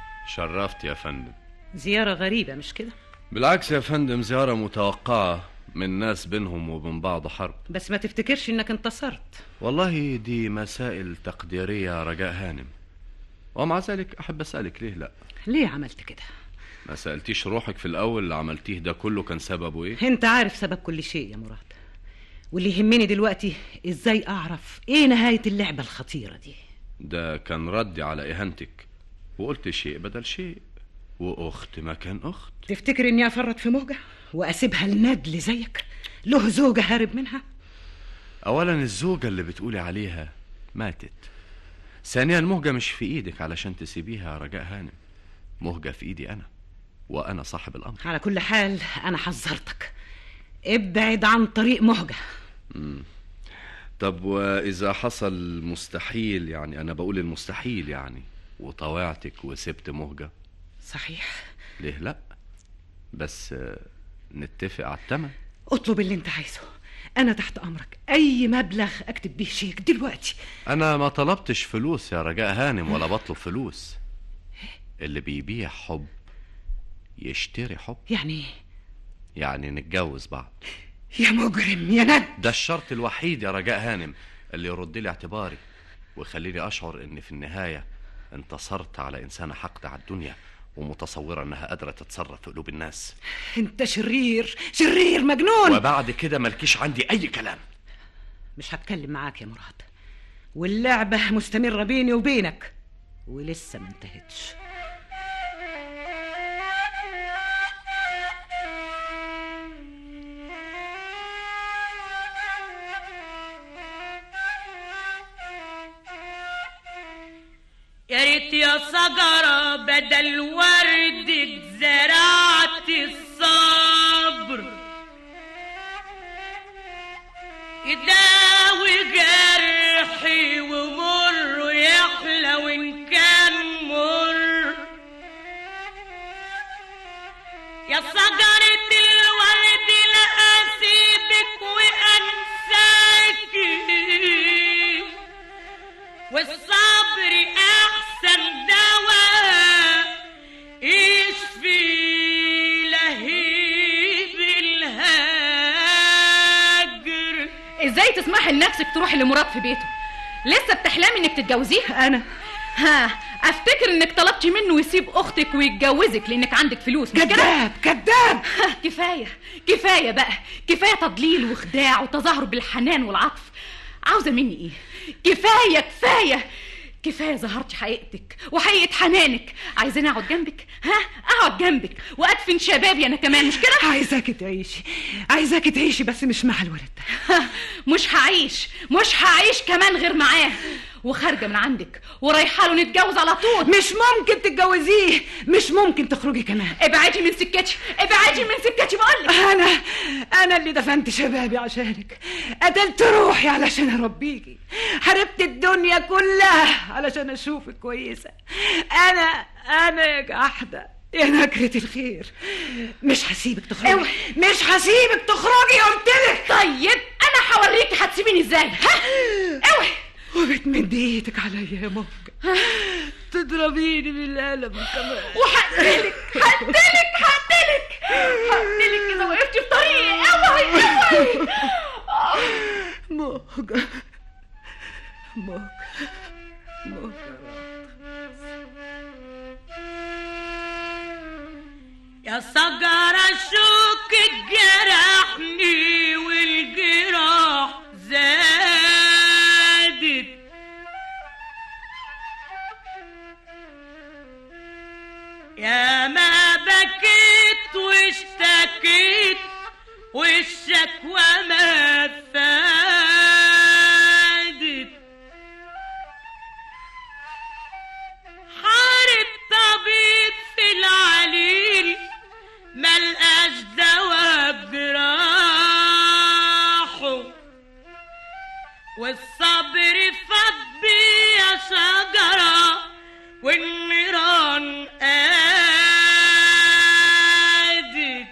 شرفت يا فندم. زيارة غريبة مش كده؟ بالعكس يا فندم، زيارة متوقعة من ناس بينهم وبين بعض حرب. بس ما تفتكرش انك انتصرت. والله دي مسائل تقديرية يا رجاء هانم، ومع ذلك أحب أسألك ليه لأ؟ ليه عملت كده؟ ما سألتيش روحك في الأول اللي عملتيه ده كله كان سببه إيه؟ انت عارف سبب كل شيء يا مراد، واللي يهمني دلوقتي ازاي اعرف ايه نهاية اللعبة الخطيرة دي. ده كان ردي على إهانتك، وقلت شيء بدل شيء، وأخت ما كان أخت. تفتكر اني افرط في موجة واسيبها لندل زيك له زوجة هارب منها؟ أولا الزوجة اللي بتقولي عليها ماتت، ثانيا مهجة مش في إيدك علشان تسيبيها يا رجاء هانم، مهجة في إيدي أنا، وأنا صاحب الأمر. على كل حال أنا حذرتك، ابعد عن طريق مهجة. مم. طب وإذا حصل مستحيل، يعني أنا بقول المستحيل يعني، وطوعتك وسبت مهجة؟ صحيح. ليه لأ؟ بس نتفق على الثمن. اطلب اللي انت عايزه، أنا تحت أمرك، أي مبلغ أكتب بيه شيك دلوقتي. أنا ما طلبتش فلوس يا رجاء هانم، ولا بطلب فلوس. اللي بيبيع حب يشتري حب. يعني يعني نتجوز بعض. يا مجرم يا ند. ده الشرط الوحيد يا رجاء هانم اللي يرد لي اعتباري ويخليني أشعر إن في النهاية انتصرت على إنسانة حقد على الدنيا ومتصورة إنها قادرة تتصرف في قلوب الناس. أنت شرير شرير مجنون. وبعد كده ملكيش عندي أي كلام. مش هتكلم معاك يا مراد، واللعبة مستمرة بيني وبينك ولسه ما انتهتش. يا ريت يا شجرة بدل ورد زرعت الصبر، يداوي جرحي ومر يحلى وإن كان مر. يا شجرة الورد لا أسيبك وأنساكي، والصبر أحسن دواء يشفي لهيب الهجر. ازاي تسمحي لنفسك تروحي لمراد في بيته؟ لسه بتحلمي انك تتجوزيه؟ انا ها افتكر انك طلبتي منه يسيب اختك ويتجوزك لانك عندك فلوس. كذاب كذاب. كفايه كفايه بقى، كفايه تضليل وخداع وتظاهر بالحنان والعطف. عاوزه مني ايه؟ كفايه كفايه كفايه ظهرتي حقيقتك وحقيقه حنانك. عايزاني اقعد جنبك؟ ها اقعد جنبك وادفن شبابي انا كمان، مش كده؟ عايزاكي تعيشي، عايزاكي تعيشي، بس مش مع الولد ده. مش هعيش، مش هعيش كمان غير معاه. وخارجه من عندك ورايحه له نتجوز على طول. مش ممكن تتجوزيه، مش ممكن تخرجي كمان. ابعدي من سكتي، ابعدي من سكتي بقولك. انا انا اللي دفنت شبابي عشانك، قتلت روحي علشان اربيكي، حاربت الدنيا كلها علشان اشوفك كويسه. انا انا يا جحده يا نكرة الخير، مش هسيبك تخرجي. اوه. مش هسيبك تخرجي قلتلك. طيب انا هوريكي هتسيبيني ازاي. ها اوعي. وبتمدي ايدك عليا يا مهجة، تضربيني بالقلم كمان. وهقتلك هقتلك هقتلك هقتلك كده وقفتي في طريقي. اوعي اوعي. مهجة مهجة مهجة. يا شجرة شوكك جرحني والجراح زادت، يا ما بكيت واشتكيت والشكوى ما فادت. حارب طبيب في العليل ملقاش دوا بجراحه، والصبر فض يا شجرة والنيران قادت.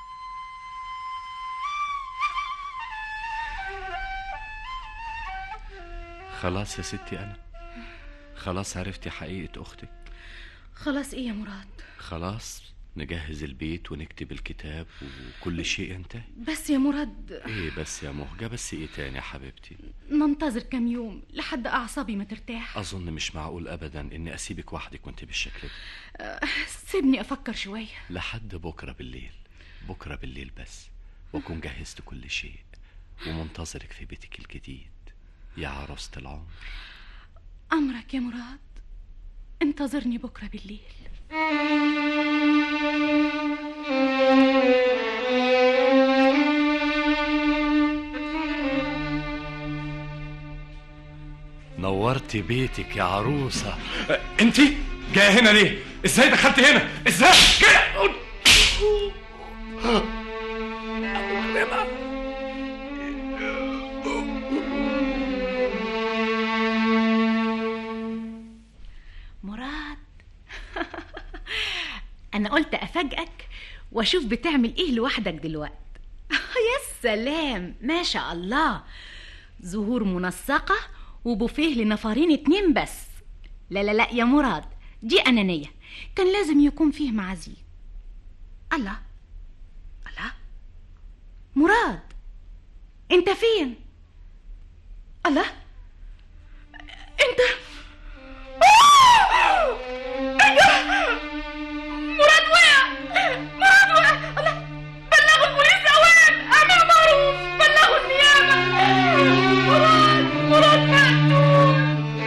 خلاص يا ستي، أنا خلاص عرفتي حقيقة أختك. خلاص ايه يا مراد؟ خلاص نجهز البيت ونكتب الكتاب وكل شيء ينتهي. بس يا مراد. ايه بس يا مهجة؟ بس ايه تاني يا حبيبتي؟ ننتظر كم يوم لحد اعصابي ما ترتاح. اظن مش معقول ابدا اني اسيبك وحدك وانت بالشكل ده. أه سيبني افكر شوية لحد بكرة بالليل. بكرة بالليل بس واكون جهزت كل شيء ومنتظرك في بيتك الجديد يا عروسة العمر. امرك يا مراد، انتظرني بكرة بالليل. نورتي بيتك يا عروسة. انت جايه هنا ليه؟ ازاي دخلت هنا؟ ازاي كده؟ مراد انا قلت افاجئك واشوف بتعمل ايه لوحدك دلوقتي. يا سلام ما شاء الله، زهور منسقة وبوفيه لنفرين اتنين بس. لا لا لا يا مراد، دي أنانية، كان لازم يكون فيه معازيم. الله الله مراد انت فين؟ الله انت مراد وقع. مراد وقع. الله بلغوا البوليس اوان، اعملوا معروف، بلغوا النيابة. مراد مراد مقتول.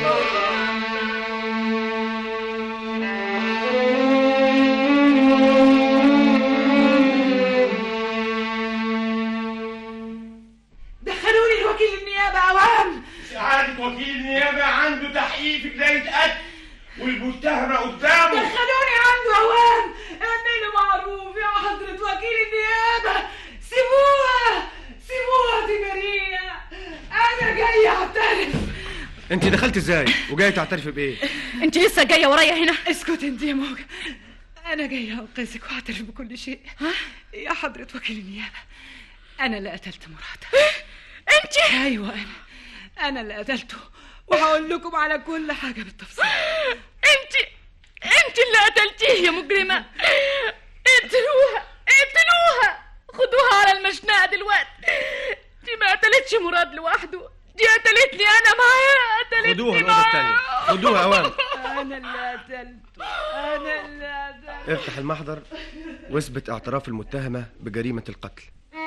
دخلوني الوكيل النيابة اوان. سعادة وكيل النيابة عنده تحقيق في جناية قتل والمتهمة قدامه. دخلوني عنده اوان، اعملوا معروف يا حضرة وكيل النيابة. سيبوها سيبوها دي بريئة، انا جاي اعترف. انت دخلت ازاي وجاي تعترفي بايه؟ انت لسه جايه ورايا هنا؟ اسكت انت يا موجة، انا جايه انقذك واعترف بكل شيء. ها يا حضرة وكيل النيابة، انا اللي قتلت مراد. انت؟ ايوه انا انا اللي قتلته، وهقول لكم على كل حاجه بالتفصيل. انت انت اللي قتلتيه يا مجرمه. اقتلوها اقتلوها، خدوها على المشنقه دلوقتي. دي ما قتلتش مراد لوحده، دي قتلتني انا معاها. قتلتني خدوها الأوضة التانية، خدوها اوان. انا اللي قتلته، انا اللي قتلته. افتح المحضر واثبت اعتراف المتهمة بجريمة القتل.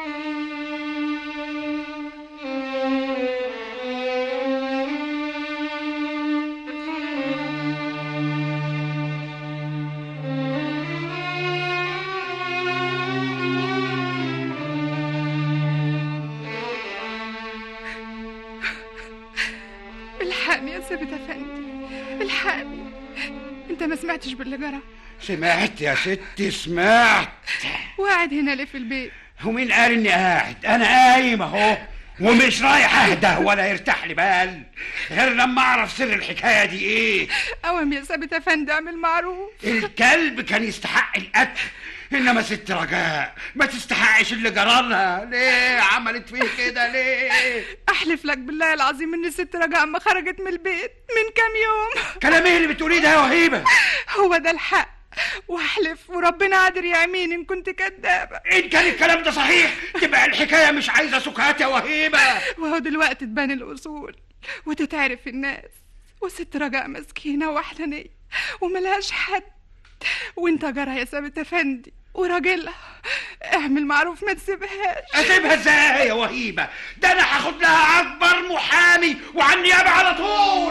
الحقني يا ثابت افندي، الحقني. انت ما سمعتش باللي جرى؟ سمعت يا ستي سمعت. وقاعد هنا ليه في البيت؟ ومين قال اني قاعد؟ انا قايم اهو ومش رايح اهدى ولا يرتاح لي بال غير لما اعرف سر الحكايه دي ايه. قوم يا ثابت افندي اعمل معروف. الكلب كان يستحق القتل، انما ست رجاء ما تستحقش اللي جرالها. ليه عملت فيه كده ليه؟ احلف لك بالله العظيم ان ست رجاء ما خرجت من البيت من كام يوم. كلام ايه اللي بتقوليه ده يا وهيبه؟ هو ده الحق، واحلف وربنا قادر يعمين ان كنت كدابه. ان كان الكلام ده صحيح تبقى الحكايه مش عايزه سكات يا وهيبه. وهو دلوقتي تبان الاصول وتتعرف الناس، وست رجاء مسكينه وحلانيه وملهاش حد، وانت جارها يا ثابت افندي وراجلها، اعمل معروف ما تسيبهاش. اسيبها ازاي يا وهيبه؟ ده انا هاخد لها اكبر محامي وعن النيابه على طول.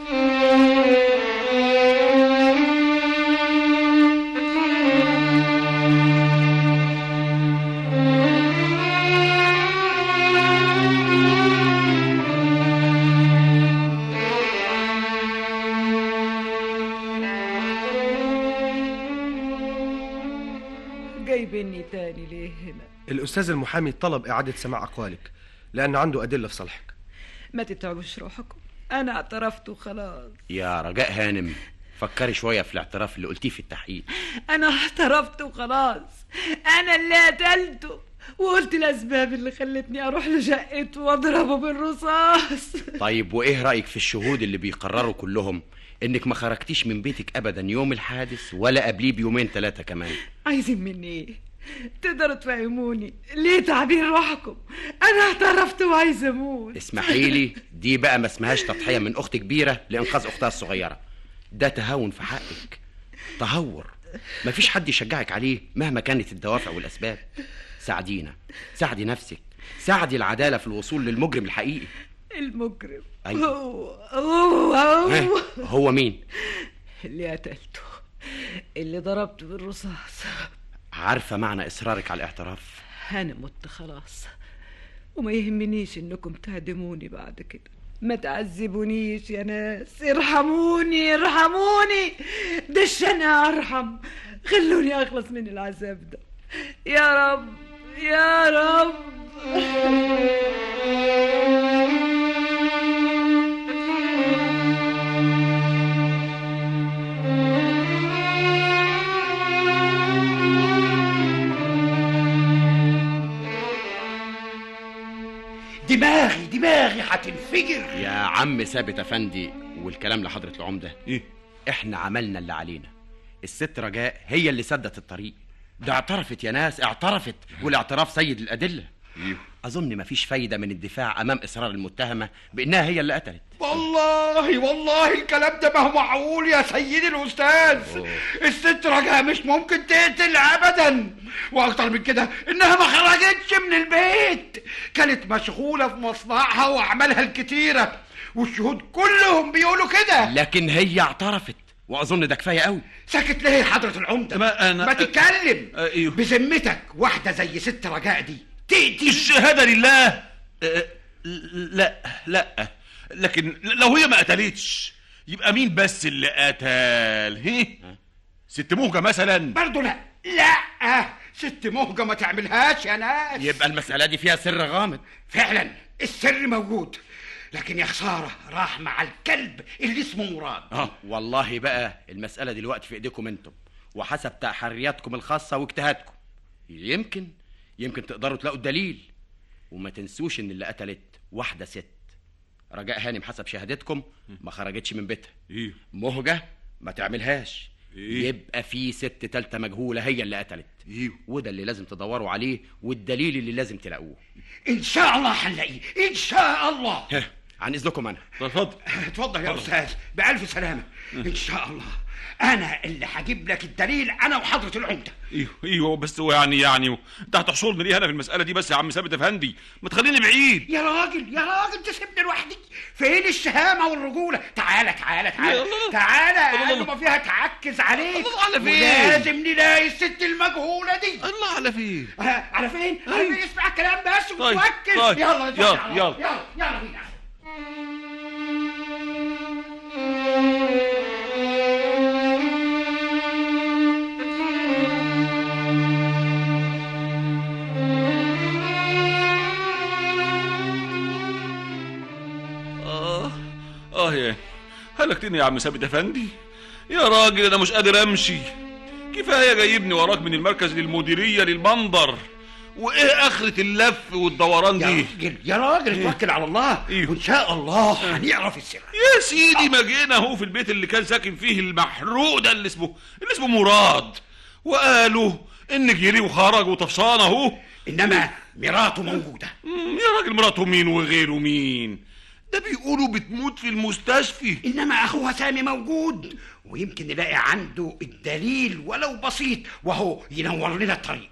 جايبني تاني ليه هنا؟ الأستاذ المحامي طلب إعادة سماع أقوالك لأن عنده أدلة في صالحك. ما تتعبوش روحكم، أنا اعترفت وخلاص. يا رجاء هانم فكري شوية في الاعتراف اللي قلتيه في التحقيق. أنا اعترفت وخلاص، أنا اللي قتلته وقلت الأسباب اللي خلتني أروح لشقته وأضربه بالرصاص. طيب وإيه رأيك في الشهود اللي بيقرروا كلهم انك ما خرجتيش من بيتك ابدا يوم الحادث ولا قبليه بيومين ثلاثه كمان. عايزين مني ايه؟ تقدروا تفهموني ليه تعبين روحكم؟ انا اعترفت وعايزه اموت. اسمحي لي، دي بقى ما اسمهاش تضحيه من اخت كبيره لانقاذ اختها الصغيره، ده تهاون في حقك، تهور مفيش حد يشجعك عليه مهما كانت الدوافع والاسباب. ساعدينا، ساعدي نفسك، ساعدي العداله في الوصول للمجرم الحقيقي. المجرم أيوة. هو هو هو هو مين؟ اللي قتلته، اللي ضربته بالرصاص. عارفه معنى اصرارك على الاعتراف؟ انا مت خلاص، وما يهمنيش انكم تهدموني بعد كده. ما تعذبونيش يا ناس، ارحموني ارحموني، دش انا ارحم، خلوني اخلص من العذاب ده يا رب يا رب. دماغي دماغي هتنفجر يا عم ثابت افندي، والكلام لحضرة العمدة. ايه؟ احنا عملنا اللي علينا، الست رجاء هي اللي سدت الطريق، ده اعترفت يا ناس، اعترفت، والاعتراف سيد الأدلة. ايه؟ اظن مفيش فايدة من الدفاع امام اصرار المتهمة بانها هي اللي قتلت. والله والله الكلام ده ما هو معقول يا سيدي الاستاذ. أوه. الست رجاء مش ممكن تقتل ابدا، واكتر من كده انها ما خرجتش من البيت، كانت مشغولة في مصنعها واعمالها الكتيرة، والشهود كلهم بيقولوا كده. لكن هي اعترفت، واظن ده كفايه قوي. ساكت ليه حضرة العمدة؟ ما أنا... ما تتكلم. أه أيوه. بذمتك واحدة زي ست رجاء دي تقتل؟ الشهادة لله. أه لا لا، لكن لو هي ما قتلتش يبقى مين بس اللي قتل؟ هي ست مهجة مثلا؟ برضو لا لا، ست مهجة ما تعملهاش يا ناس. يبقى المسألة دي فيها سر غامض. فعلا السر موجود، لكن يا خسارة راح مع الكلب اللي اسمه مراد. اه والله بقى المسألة دلوقتي في ايديكم انتم، وحسب تحرياتكم الخاصة واجتهادكم. يمكن يمكن تقدروا تلاقوا الدليل. وما تنسوش ان اللي قتلت واحدة ست. رجاء هانم حسب شهادتكم ما خرجتش من بيتها. ايه؟ مهجة ما تعملهاش. إيه؟ يبقى في ست تالتة مجهولة هي اللي قتلت. إيه؟ وده اللي لازم تدوروا عليه، والدليل اللي لازم تلاقوه. ان شاء الله هنلاقيه ان شاء الله. عن اذنكم انا. اتفضل اتفضل يا استاذ، بألف سلامة. ان شاء الله انا اللي هجيب لك الدليل، انا وحضرة العمدة. ايوه ايوه، بس هو يعني يعني انت هتحصلني ليه انا في المسألة دي بس يا عم ثابت افندي؟ ما تخليني بعيد يا راجل يا راجل، تسيبني لوحدي؟ فين الشهامة والرجولة؟ تعالى تعالى تعالى تعالى، قبل ما فيها تعكز عليك. الله على فين؟ ولازم نلاقي الست المجهولة دي. الله على فين؟ آه على فين؟ على فين؟ اسمع الكلام بس طيب. وتوكل. طيب. يلا يلا يلا يلا يلا بينا. اه يا هلكتني يا عم ثابت افندي. يا راجل انا مش قادر امشي، كفايه جايبني وراك من المركز للمديريه للمنظر، وايه اخرة اللف والدوران دي؟ يا راجل يا راجل اتوكل على الله. إيه؟ وان شاء الله هنعرف السر. يا سيدي ما جينا اهو في البيت اللي كان ساكن فيه المحروق ده اللي اسمه اللي اسمه مراد، وقالوا ان جري وخرج وطفشان اهو، انما مراته موجوده. يا راجل مراته مين وغيره مين؟ ده بيقولوا بتموت في المستشفى. انما اخوها سامي موجود، ويمكن نلاقي عنده الدليل ولو بسيط، وهو ينور لنا الطريق.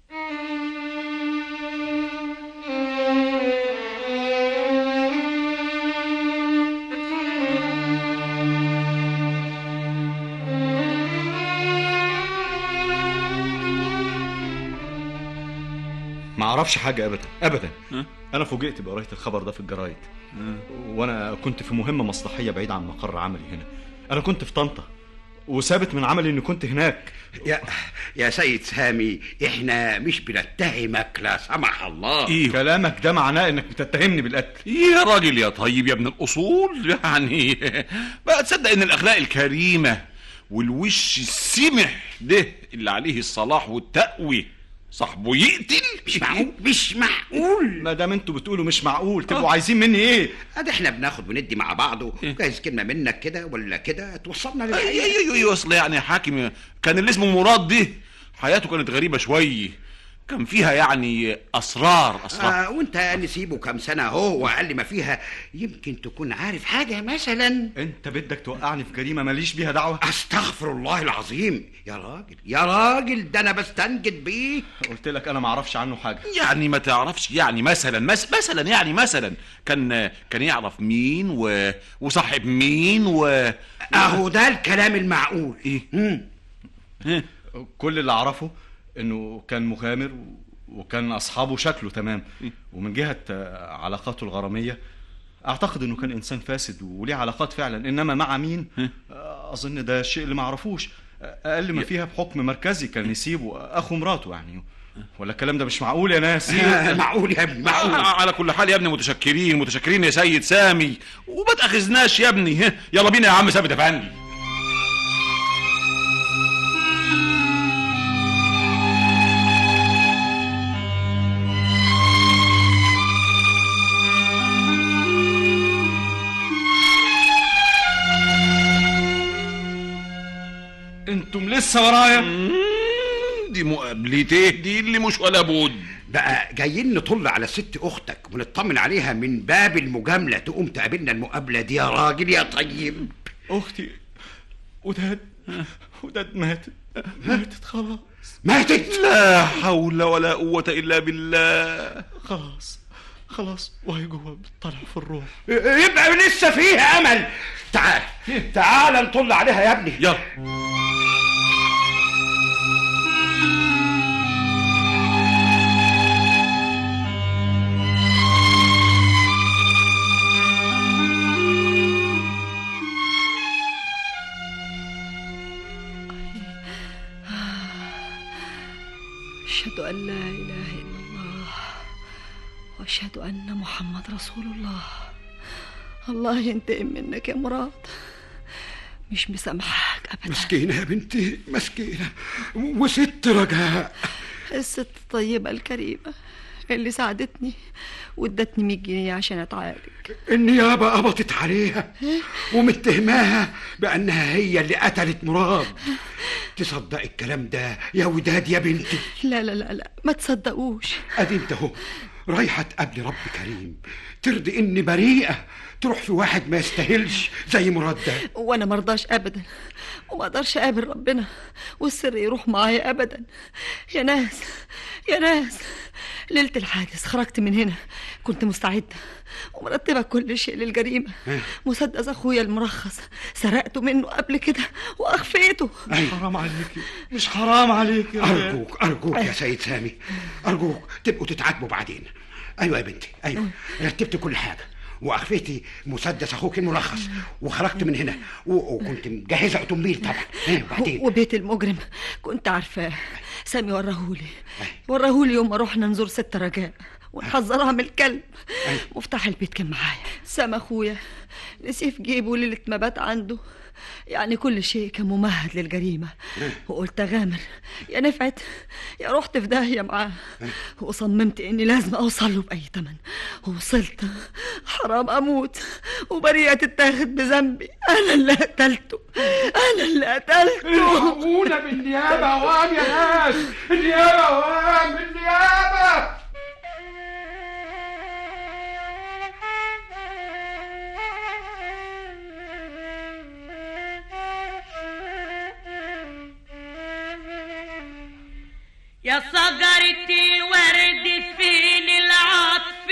ما اعرفش حاجه ابدا ابدا. انا فوجئت بقرايه الخبر ده في الجرايد، وانا كنت في مهمه مصلحيه بعيد عن مقر عملي هنا. انا كنت في طنطا، وثابت من عملي اني كنت هناك. يا يا سيد سامي، احنا مش بنتهمك لا سمح الله. إيه؟ كلامك ده معناه انك بتتهمني بالقتل. يا راجل يا طيب يا ابن الاصول، يعني بقى تصدق ان الاخلاق الكريمه والوش السمح ده اللي عليه الصلاح والتقوى صاحبه يقتل؟ مش معقول مش معقول. ما دام انتوا بتقولوا مش معقول تبقوا عايزين مني ايه؟ ادي احنا بناخد وندي مع بعض، وجايز كلمه منك كده ولا كده توصلنا للحقيقه. ايوه ايوه اصل يعني يا حاكم كان اللي اسمه مراد دي حياته كانت غريبه شويه، كان فيها يعني اسرار اسرار آه وانت نسيبه كام سنه اهو، واقل ما فيها يمكن تكون عارف حاجه مثلا. انت بدك توقعني في جريمه ماليش بيها دعوه؟ استغفر الله العظيم يا راجل يا راجل، ده انا بستنجد بيه. قلت لك انا ما اعرفش عنه حاجه. يعني ما تعرفش يعني مثلا مس مثلا يعني مثلا كان كان يعرف مين و... وصاحب مين و اهو ده الكلام المعقول. ايه ايه كل اللي اعرفه انه كان مغامر وكان اصحابه شكله تمام، ومن جهه علاقاته الغراميه اعتقد انه كان انسان فاسد وليه علاقات فعلا، انما مع مين اظن ده الشيء اللي ما اعرفوش. اقل ما فيها بحكم مركزي كان يسيبه اخو مراته يعني. ولا الكلام ده مش معقول يا ناس؟ معقول يا ابني معقول. على كل حال يا ابني متشكرين متشكرين يا سيد سامي، وما تاخذناش يا ابني. يلا بينا يا عم ثابت افندي. انتم لسه ورايا؟ دي مقابلتي دي اللي مش ولا بد. بقى جايين نطل على ست اختك ونطمن عليها من باب المجامله، تقوم تقابلنا المقابله دي يا راجل يا طيب؟ اختي وداد وداد ماتت ماتت خلاص. ماتت؟ لا حول ولا قوه الا بالله. خلاص خلاص وهي جوه بتطلع في الروح. يبقى لسه فيها امل. تعال تعال نطل عليها يا ابني. يلا. أشهد أن لا إله إلا الله وأشهد أن محمد رسول الله. الله ينتقم منك يا مراد، مش مسامحك أبدا. مسكينة يا بنتي مسكينة، وست رجاء الست الطيبة الكريمة اللي ساعدتني وادتني مية جنيه عشان اتعالج. النيابة قبضت عليها ومتهماها بأنها هي اللي قتلت مراد. تصدق الكلام ده يا وداد يا بنتي؟ لا لا لا لا ما تصدقوش. ادي انت اهو رايحة تقابلي رب كريم ترضي اني بريئة تروح في واحد ما يستاهلش زي مراد ده. وانا مرضاش ابدا وما اقدرش اقابل ربنا والسر يروح معايا ابدا. يا ناس يا ناس ليلة الحادث خرجت من هنا كنت مستعدة ومرتبة كل شيء للجريمة. مسدس اخويا المرخص سرقته منه قبل كده واخفيته. مش حرام عليكي مش حرام عليكي. ارجوك ارجوك يا سيد سامي ارجوك تبقوا تتعاتبوا بعدين. ايوه يا بنتي ايوه رتبت كل حاجة واخفيتي مسدس اخوك المرخص وخرجت من هنا وكنت مجهزه اوتومبيل طبعا. وبعدين وبيت المجرم كنت عارفاه. سامي وراهولي وراهولي يوم ما رحنا نزور ست رجاء ونحذرها من الكلب. مفتاح البيت كان معايا. سامي اخويا نسيه في جيبه ليله ما بات عنده. يعني كل شيء كان ممهد للجريمة. وقلت أغامر يا نفعت يا رحت في داهية معاه. وصممت إني لازم أوصل له بأي تمن. ووصلت حرام أموت وبريئة تتاخد بذنبي. أنا اللي قتلته أنا اللي قتلته. الحقونا بالنيابة أوام يا ناس. النيابة أوام النيابة. يا شجرة الورد فين العطف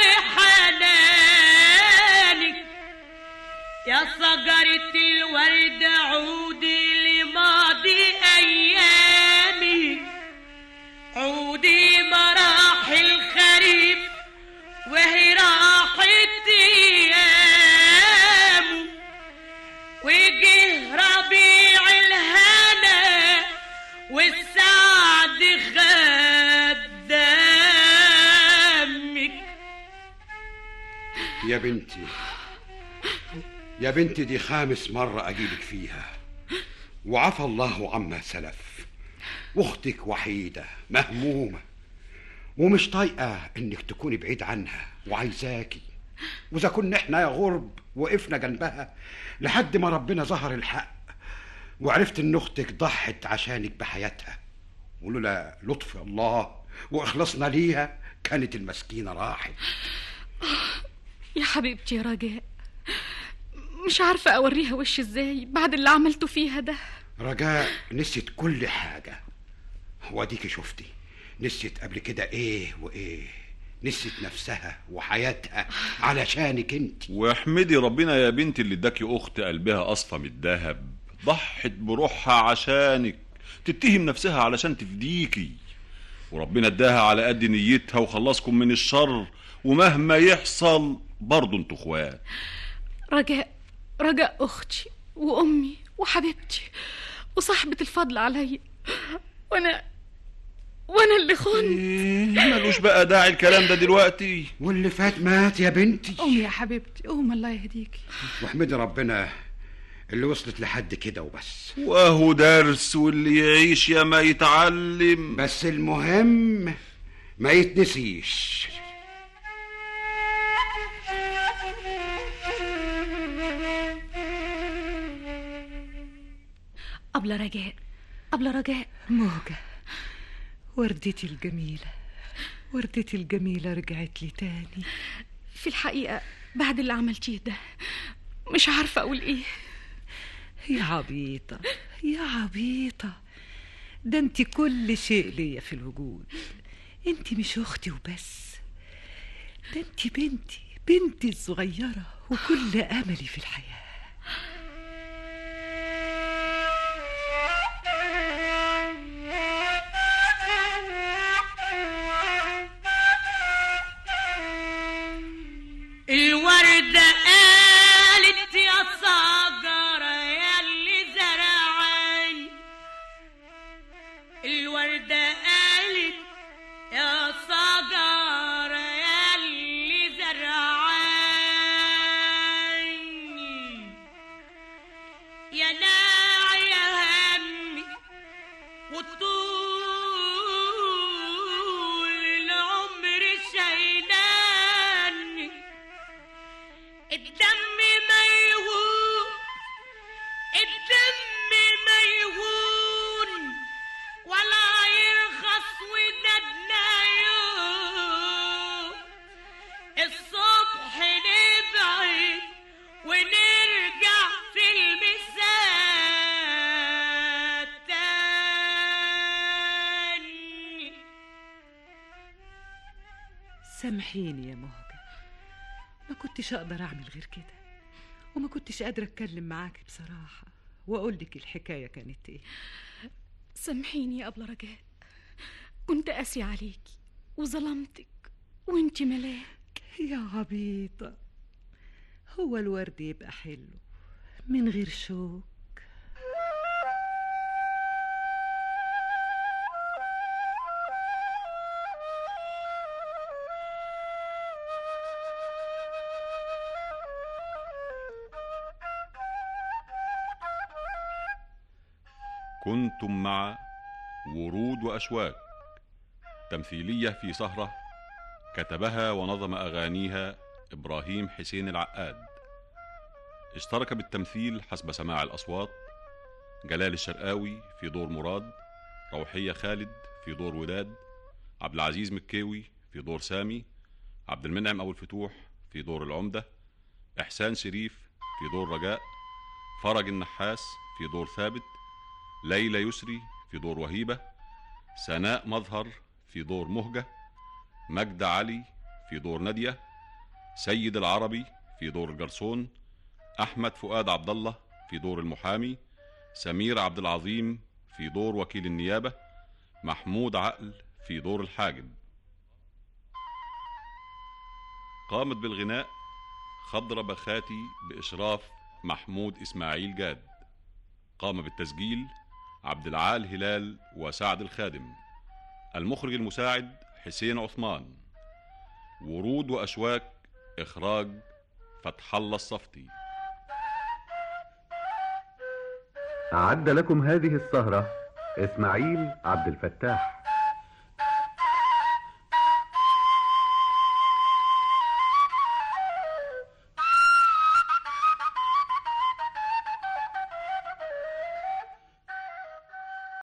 وحنانك؟ يا شجرة الورد عودي لماضي أيامي. عودي مراحل الخريف وهي راحت أيامه. وجه ربيع الهنا والسعد خدامك. يا بنتي يا بنتي دي خامس مرة أجيلك فيها وعفى الله عما سلف. واختك وحيدة مهمومة ومش طايقة انك تكوني بعيد عنها وعايزاكي، واذا كنا احنا يا غرب وقفنا جنبها لحد ما ربنا ظهر الحق وعرفت ان اختك ضحت عشانك بحياتها، ولولا لطف الله واخلاصنا ليها كانت المسكينة راحت. يا حبيبتي يا رجاء، مش عارفة اوريها وش ازاي بعد اللي عملته فيها ده. رجاء نسيت كل حاجة، واديكي شفتي نسيت قبل كده ايه وايه، نسيت نفسها وحياتها علشانك انت. واحمدي ربنا يا بنتي اللي اداكي اخت قلبها اصفى من الذهب، ضحت بروحها عشانك، تتهم نفسها علشان تفديكي، وربنا اداها على قد نيتها وخلصكم من الشر، ومهما يحصل برضو انتوا اخوات. رجاء رجاء اختي وامي وحبيبتي وصاحبة الفضل عليا، وانا وانا اللي خنت. إيه مالوش بقى داعي الكلام ده دلوقتي، واللي فات مات يا بنتي. قومي يا حبيبتي قومي، الله يهديكي. واحمدي ربنا اللي وصلت لحد كده وبس، واهو درس واللي يعيش يا ما يتعلم، بس المهم ما يتنسيش. أبلة رجاء أبلة رجاء موجة، وردتي الجميلة وردتي الجميلة رجعت لي تاني. في الحقيقة بعد اللي عملتيه ده مش عارفة أقول إيه. يا عبيطة يا عبيطة، ده انت كل شيء ليا في الوجود، انت مش أختي وبس، ده انت بنتي بنتي الصغيرة وكل أملي في الحياة. الوردة قالت يا صقرة ياللي زرعان، الوردة قالت يا صقرة ياللي زرعان، يا ناعي يا همي وطول العمر شايلاني، الدم ما يهون الدم ما يهون ولا يرخص وددنا يوم، الصبح نبعد ونرجع في المساء تاني. سامحيني يا مهجة، ما كنتش اقدر اعمل غير كده، وما كنتش قادرة اتكلم معاكي بصراحة واقول لك الحكاية كانت ايه. سامحيني يا أبلة رجاء، كنت قاسي عليكي وظلمتك وانتي ملاك. يا عبيطة، هو الورد يبقى حلو من غير شوك؟ كنتم مع ورود وأشواك، تمثيلية في سهرة كتبها ونظم أغانيها إبراهيم حسين العقاد. اشترك بالتمثيل حسب سماع الأصوات جلال الشرقاوي في دور مراد، روحية خالد في دور وداد، عبد العزيز مكاوي في دور سامي، عبد المنعم أبو الفتوح في دور العمدة، إحسان شريف في دور رجاء، فرج النحاس في دور ثابت، ليلى يسري في دور وهيبة، سناء مظهر في دور مهجة، مجد علي في دور نادية، سيد العربي في دور الجرسون، أحمد فؤاد عبد الله في دور المحامي، سمير عبد العظيم في دور وكيل النيابة، محمود عقل في دور الحاجب. قامت بالغناء خضرة بخاتي بإشراف محمود إسماعيل جاد. قام بالتسجيل عبد العال هلال وسعد الخادم. المخرج المساعد حسين عثمان. ورود وأشواك إخراج فتح الله الصفتي. أعد لكم هذه السهرة إسماعيل عبد الفتاح.